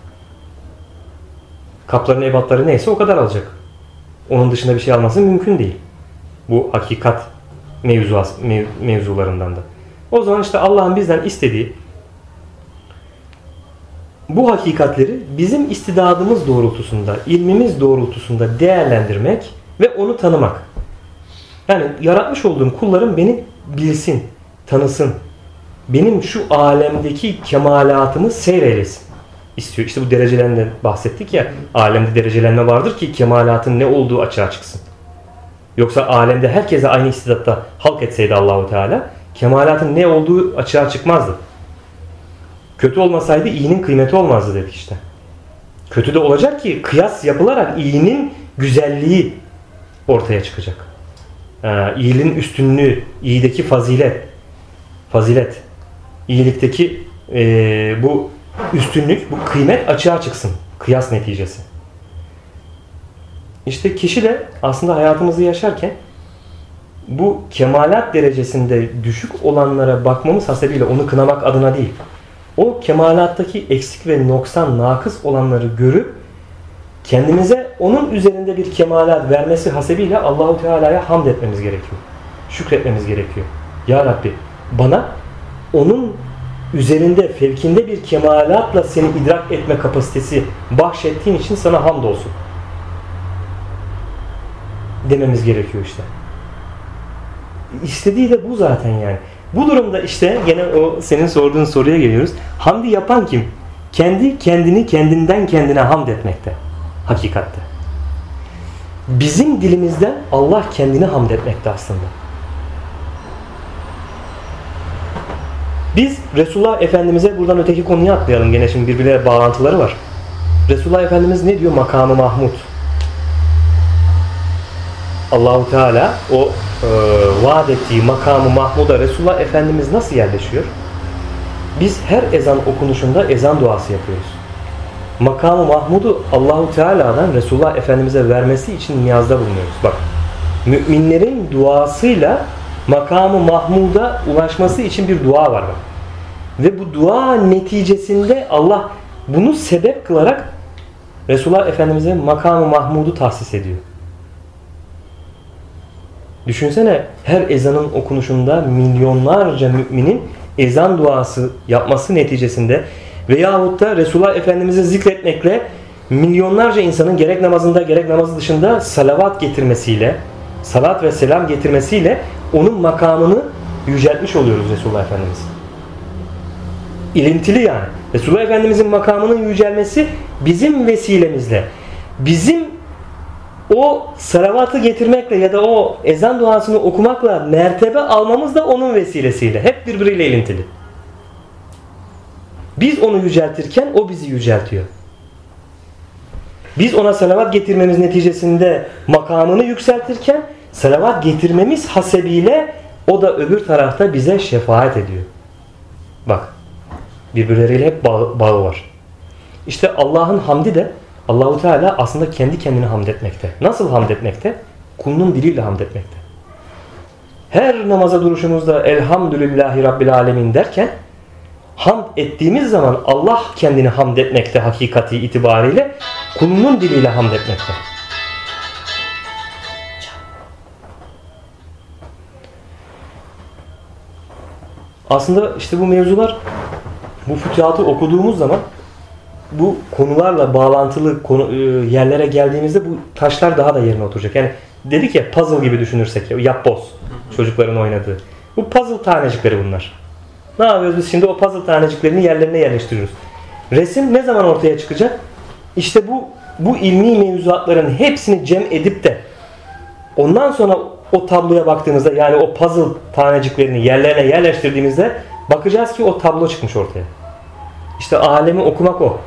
Kapların ebatları neyse o kadar alacak. Onun dışında bir şey alması mümkün değil. Bu hakikat mevzularından da. O zaman işte Allah'ın bizden istediği bu hakikatleri bizim istidadımız doğrultusunda, ilmimiz doğrultusunda değerlendirmek ve onu tanımak. Yani yaratmış olduğum kullarım beni bilsin, tanısın. Benim şu alemdeki kemalatımı seyreylesin istiyor. İşte bu derecelerden bahsettik ya. Alemde derecelenme vardır ki kemalatın ne olduğu açığa çıksın. Yoksa alemde herkese aynı istidatta halk etseydi Allahu Teala, kemalatın ne olduğu açığa çıkmazdı. Kötü olmasaydı iyinin kıymeti olmazdı dedik işte. Kötü de olacak ki kıyas yapılarak iyinin güzelliği ortaya çıkacak. İyiliğin üstünlüğü, iyideki fazilet, iyilikteki bu üstünlük, bu kıymet açığa çıksın. Kıyas neticesi. İşte kişi de aslında hayatımızı yaşarken bu kemalat derecesinde düşük olanlara bakmamız hasebiyle onu kınamak adına değil. O kemalattaki eksik ve noksan, nakıs olanları görüp kendimize onun üzerinde bir kemalat vermesi hasebiyle Allahu Teala'ya hamd etmemiz gerekiyor. Şükretmemiz gerekiyor. Ya Rabbi bana onun üzerinde, fevkinde bir kemalatla seni idrak etme kapasitesi bahşettiğin için sana hamdolsun dememiz gerekiyor işte. İstediği de bu zaten yani. Bu durumda işte yine o senin sorduğun soruya geliyoruz. Hamdi yapan kim? Kendi kendini kendinden kendine hamd etmekte. Hakikatte. Bizim dilimizden Allah kendini hamd etmekte aslında. Biz Resulullah Efendimiz'e buradan öteki konuya atlayalım. Gene şimdi birbirine bağlantıları var. Resulullah Efendimiz ne diyor? Makamı Mahmud. Allahu Teala o vaat ettiği makamı Mahmud'a Resulullah Efendimiz nasıl yerleşiyor? Biz her ezan okunuşunda ezan duası yapıyoruz. Makamı Mahmud'u Allahu Teala'dan Resulullah Efendimiz'e vermesi için niyazda bulunuyoruz. Bak, müminlerin duasıyla makamı Mahmud'a ulaşması için bir dua var. Ve bu dua neticesinde Allah bunu sebep kılarak Resulullah Efendimiz'e makamı Mahmud'u tahsis ediyor. Düşünsene her ezanın okunuşunda milyonlarca müminin ezan duası yapması neticesinde veyahut da Resulullah Efendimiz'i zikretmekle milyonlarca insanın gerek namazında gerek namazı dışında salavat getirmesiyle, salat ve selam getirmesiyle onun makamını yüceltmiş oluyoruz Resulullah Efendimiz. İlintili yani. Resulullah Efendimiz'in makamının yücelmesi bizim vesilemizle, bizim o salavatı getirmekle ya da o ezan duasını okumakla mertebe almamız da onun vesilesiyle. Hep birbiriyle ilintili. Biz onu yüceltirken o bizi yüceltiyor. Biz ona salavat getirmemiz neticesinde makamını yükseltirken salavat getirmemiz hasebiyle o da öbür tarafta bize şefaat ediyor. Bak, birbirleriyle hep bağı var. İşte Allah'ın hamdi de Allahu Teala aslında kendi kendine hamd etmekte. Nasıl hamd etmekte? Kulunun diliyle hamd etmekte. Her namaza duruşumuzda Elhamdülillahi Rabbil Alemin derken hamd ettiğimiz zaman Allah kendini hamd etmekte hakikati itibariyle, kulunun diliyle hamd etmekte. Aslında işte bu mevzular, bu fütühatı okuduğumuz zaman bu konularla bağlantılı yerlere geldiğimizde bu taşlar daha da yerine oturacak. Yani dedik ya, puzzle gibi düşünürsek, yapboz çocukların oynadığı. Bu puzzle tanecikleri bunlar. Ne yapıyoruz biz şimdi? O puzzle taneciklerini yerlerine yerleştiriyoruz. Resim ne zaman ortaya çıkacak? İşte bu ilmi mevzuatların hepsini cem edip de ondan sonra o tabloya baktığımızda, yani o puzzle taneciklerini yerlerine yerleştirdiğimizde bakacağız ki o tablo çıkmış ortaya. İşte alemi okumak o.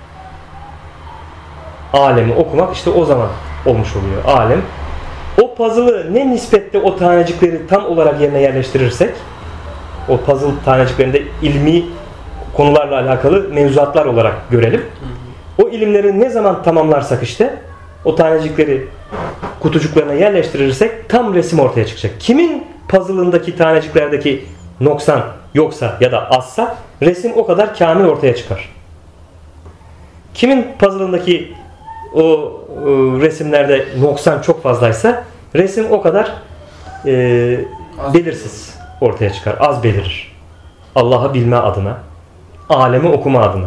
Alemi okumak işte o zaman olmuş oluyor alem. O puzzle'ı ne nispette o tanecikleri tam olarak yerine yerleştirirsek, o puzzle taneciklerinde ilmi konularla alakalı mevzuatlar olarak görelim. O ilimleri ne zaman tamamlarsak işte o tanecikleri kutucuklarına yerleştirirsek tam resim ortaya çıkacak. Kimin puzzle'ındaki taneciklerdeki noksan yoksa ya da azsa resim o kadar kamil ortaya çıkar. Kimin puzzle'ındaki o resimlerde noksan çok fazlaysa resim o kadar belirsiz ortaya çıkar. Az belirir. Allah'ı bilme adına, alemi okuma adına.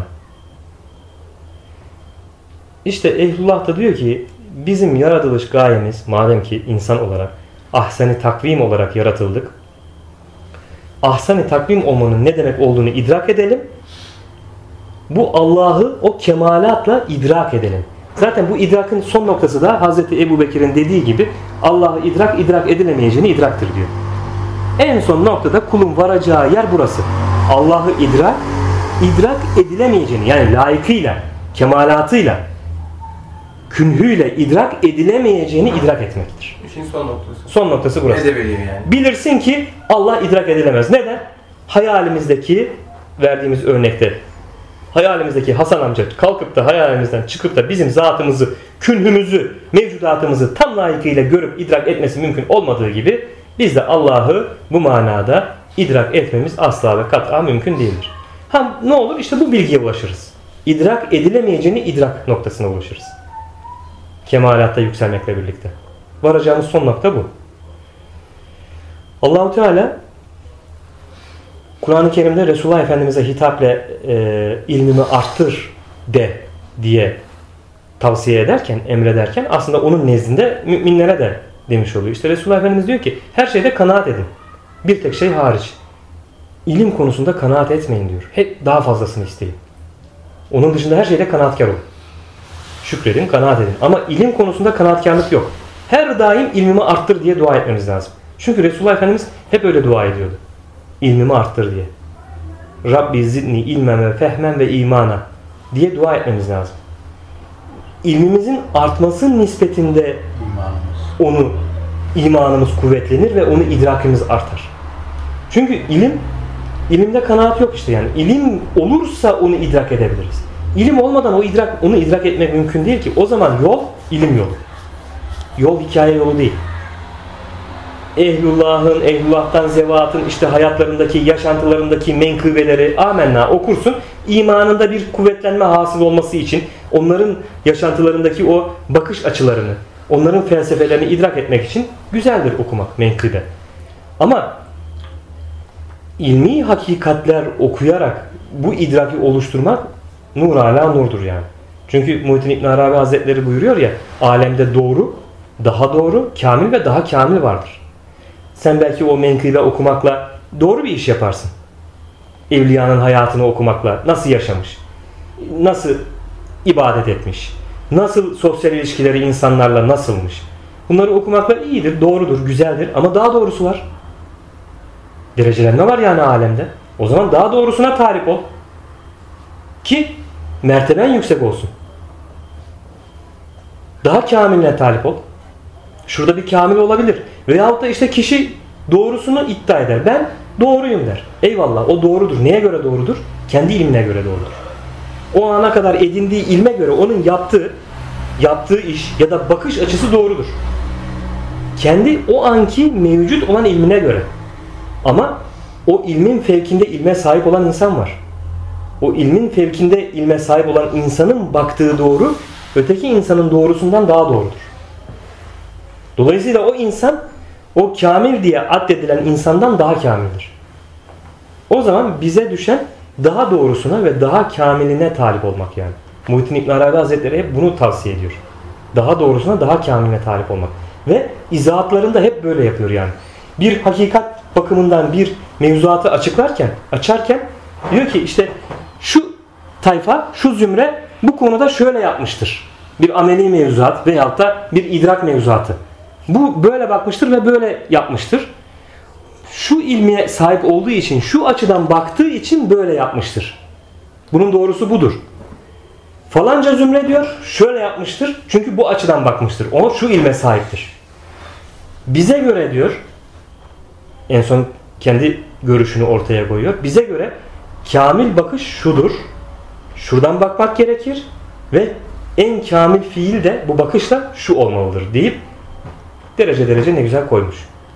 İşte Ehlullah da diyor ki bizim yaratılış gayemiz, madem ki insan olarak ahsen-i takvim olarak yaratıldık, ahsen-i takvim olmanın ne demek olduğunu idrak edelim. Bu Allah'ı o kemalatla idrak edelim. Zaten bu idrakın son noktası da Hazreti Ebu Bekir'in dediği gibi Allah'ı idrak edilemeyeceğini idraktır diyor. En son noktada kulun varacağı yer burası. Allah'ı idrak edilemeyeceğini, yani layıkıyla, kemalatıyla, künhüyle idrak edilemeyeceğini idrak etmektir. İşin son noktası. Son noktası burası. Ne de veriyor yani? Bilirsin ki Allah idrak edilemez. Neden? Hayalimizdeki verdiğimiz örnekte hayalimizdeki Hasan amca kalkıp da hayalimizden çıkıp da bizim zatımızı, künhümüzü, mevcudatımızı tam layıkıyla görüp idrak etmesi mümkün olmadığı gibi biz de Allah'ı bu manada idrak etmemiz asla ve kat'a mümkün değildir. Ha ne olur? İşte bu bilgiye ulaşırız. İdrak edilemeyeceğini idrak noktasına ulaşırız. Kemalatta yükselmekle birlikte. Varacağımız son nokta bu. Allah-u Teala Kur'an-ı Kerim'de Resulullah Efendimiz'e hitapla ilmimi arttır diye tavsiye ederken, emrederken aslında onun nezdinde müminlere de demiş oluyor. İşte Resulullah Efendimiz diyor ki her şeyde kanaat edin. Bir tek şey hariç. İlim konusunda kanaat etmeyin diyor. Hep daha fazlasını isteyin. Onun dışında her şeyde kanaatkar olun. Şükredin, kanaat edin. Ama ilim konusunda kanaatkarlık yok. Her daim ilmimi arttır diye dua etmemiz lazım. Çünkü Resulullah Efendimiz hep öyle dua ediyordu. İlmimi arttır diye. Rabbi zidni ilmen ve fehmen ve imana diye dua etmemiz lazım. İlmimizin artması nispetinde imanımız kuvvetlenir ve onu idrakimiz artar. Çünkü ilimde kanaat yok işte yani. İlim olursa onu idrak edebiliriz. İlim olmadan onu idrak etmek mümkün değil ki. O zaman yol ilim yolu. Yol hikaye yolu değil. Ehlullah'tan zevatın işte hayatlarındaki, yaşantılarındaki menkıbeleri amenna okursun. İmanında bir kuvvetlenme hasıl olması için onların yaşantılarındaki o bakış açılarını, onların felsefelerini idrak etmek için güzeldir okumak menkıbe. Ama ilmi hakikatler okuyarak bu idraki oluşturmak nur ala nurdur yani. Çünkü Muhittin İbn Arabi Hazretleri buyuruyor ya, alemde doğru, daha doğru, kamil ve daha kamil vardır. Sen belki o menkıbe okumakla doğru bir iş yaparsın. Evliyanın hayatını okumakla nasıl yaşamış, nasıl ibadet etmiş, nasıl sosyal ilişkileri insanlarla nasılmış. Bunları okumakla iyidir, doğrudur, güzeldir ama daha doğrusu var. Derecelenme var yani alemde. O zaman daha doğrusuna talip ol. Ki merteben yüksek olsun. Daha kamiline talip ol. Şurada bir kamil olabilir. Veyahut da işte kişi doğrusunu iddia eder. Ben doğruyum der. Eyvallah o doğrudur. Neye göre doğrudur? Kendi ilmine göre doğrudur. O ana kadar edindiği ilme göre onun yaptığı iş ya da bakış açısı doğrudur. Kendi o anki mevcut olan ilmine göre. Ama o ilmin fevkinde ilme sahip olan insan var. O ilmin fevkinde ilme sahip olan insanın baktığı doğru öteki insanın doğrusundan daha doğrudur. Dolayısıyla o insan o kamil diye addedilen insandan daha kamildir. O zaman bize düşen daha doğrusuna ve daha kamiline talip olmak yani. Muhittin İbn Arabi Hazretleri hep bunu tavsiye ediyor. Daha doğrusuna, daha kamiline talip olmak. Ve izahatlarında hep böyle yapıyor yani. Bir hakikat bakımından bir mevzuatı açarken diyor ki işte şu tayfa, şu zümre bu konuda şöyle yapmıştır. Bir ameli mevzuat veyahut da bir idrak mevzuatı. Bu böyle bakmıştır ve böyle yapmıştır. Şu ilmiye sahip olduğu için, şu açıdan baktığı için böyle yapmıştır. Bunun doğrusu budur. Falanca zümre diyor, şöyle yapmıştır. Çünkü bu açıdan bakmıştır. O şu ilme sahiptir. Bize göre diyor, en son kendi görüşünü ortaya koyuyor. Bize göre kamil bakış şudur. Şuradan bakmak gerekir ve en kamil fiil de bu bakışla şu olmalıdır deyip derece ne güzel koymuş.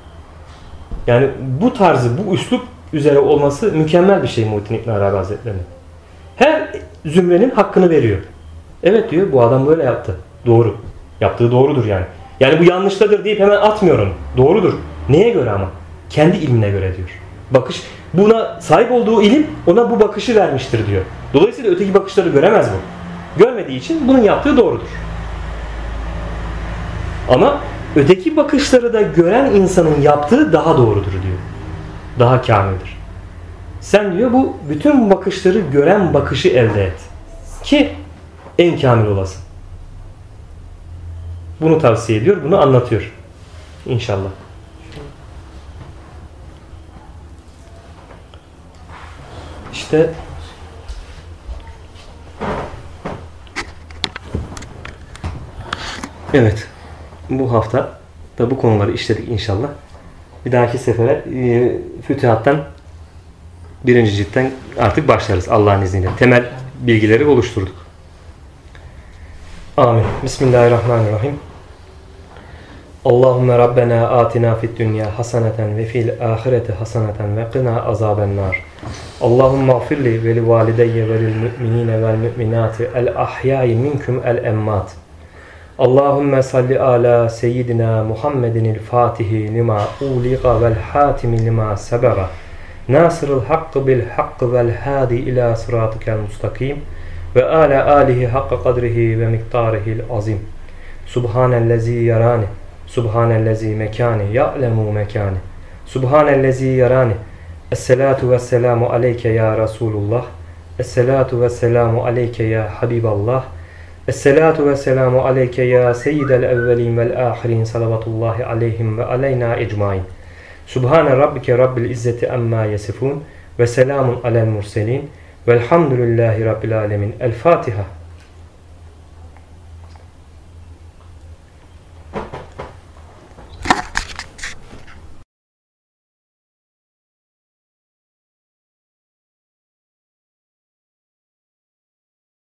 Yani bu tarzı, bu üslup üzere olması mükemmel bir şey Muhittin İbn Arabi Hazretleri'nin. Her zümrenin hakkını veriyor. Evet diyor, bu adam böyle yaptı. Doğru. Yaptığı doğrudur yani. Yani bu yanlıştadır deyip hemen atmıyor onu. Doğrudur. Neye göre ama? Kendi ilmine göre diyor. Bakış, buna sahip olduğu ilim ona bu bakışı vermiştir diyor. Dolayısıyla öteki bakışları göremez bu. Görmediği için bunun yaptığı doğrudur. Ama öteki bakışları da gören insanın yaptığı daha doğrudur diyor. Daha kamildir. Sen diyor bu bütün bakışları gören bakışı elde et. Ki en kamil olasın. Bunu tavsiye ediyor, bunu anlatıyor. İnşallah. İşte evet. Bu hafta da bu konuları işledik inşallah. Bir dahaki sefere Fütühat'tan birinci ciltten artık başlarız Allah'ın izniyle. Temel bilgileri oluşturduk. Amin. Bismillahirrahmanirrahim. Allahümme Rabbena atina fid dünya haseneten ve fil ahireti haseneten ve qina azabennar. Allahümme gfirli ve li valideyye ve lil müminine vel müminati el ahyayi minkum el emmat. Allahümme salli ala seyyidina Muhammedinil fatihi lima uliqa vel hatimi lima sebaga. Nasırıl hakkı bil hakkı vel hadi ila sıratikel mustakim ve ala alihi hakka kadrihi ve miktarihil azim. Subhanellezi yarani, subhanellezi mekani, ya'lemu mekani. Subhanellezi yarani. Esselatu vesselamu aleyke ya Resulullah. Esselatu vesselamu aleyke ya Habiballah. Esselatu vesselamu aleyke ya seyyidel evvelin vel ahirin salavatullahi aleyhim ve aleyna ecmain. Subhane rabbike rabbil izzeti amma yasifun ve selamun alel murselin velhamdülillahi rabbil alemin. El Fatiha.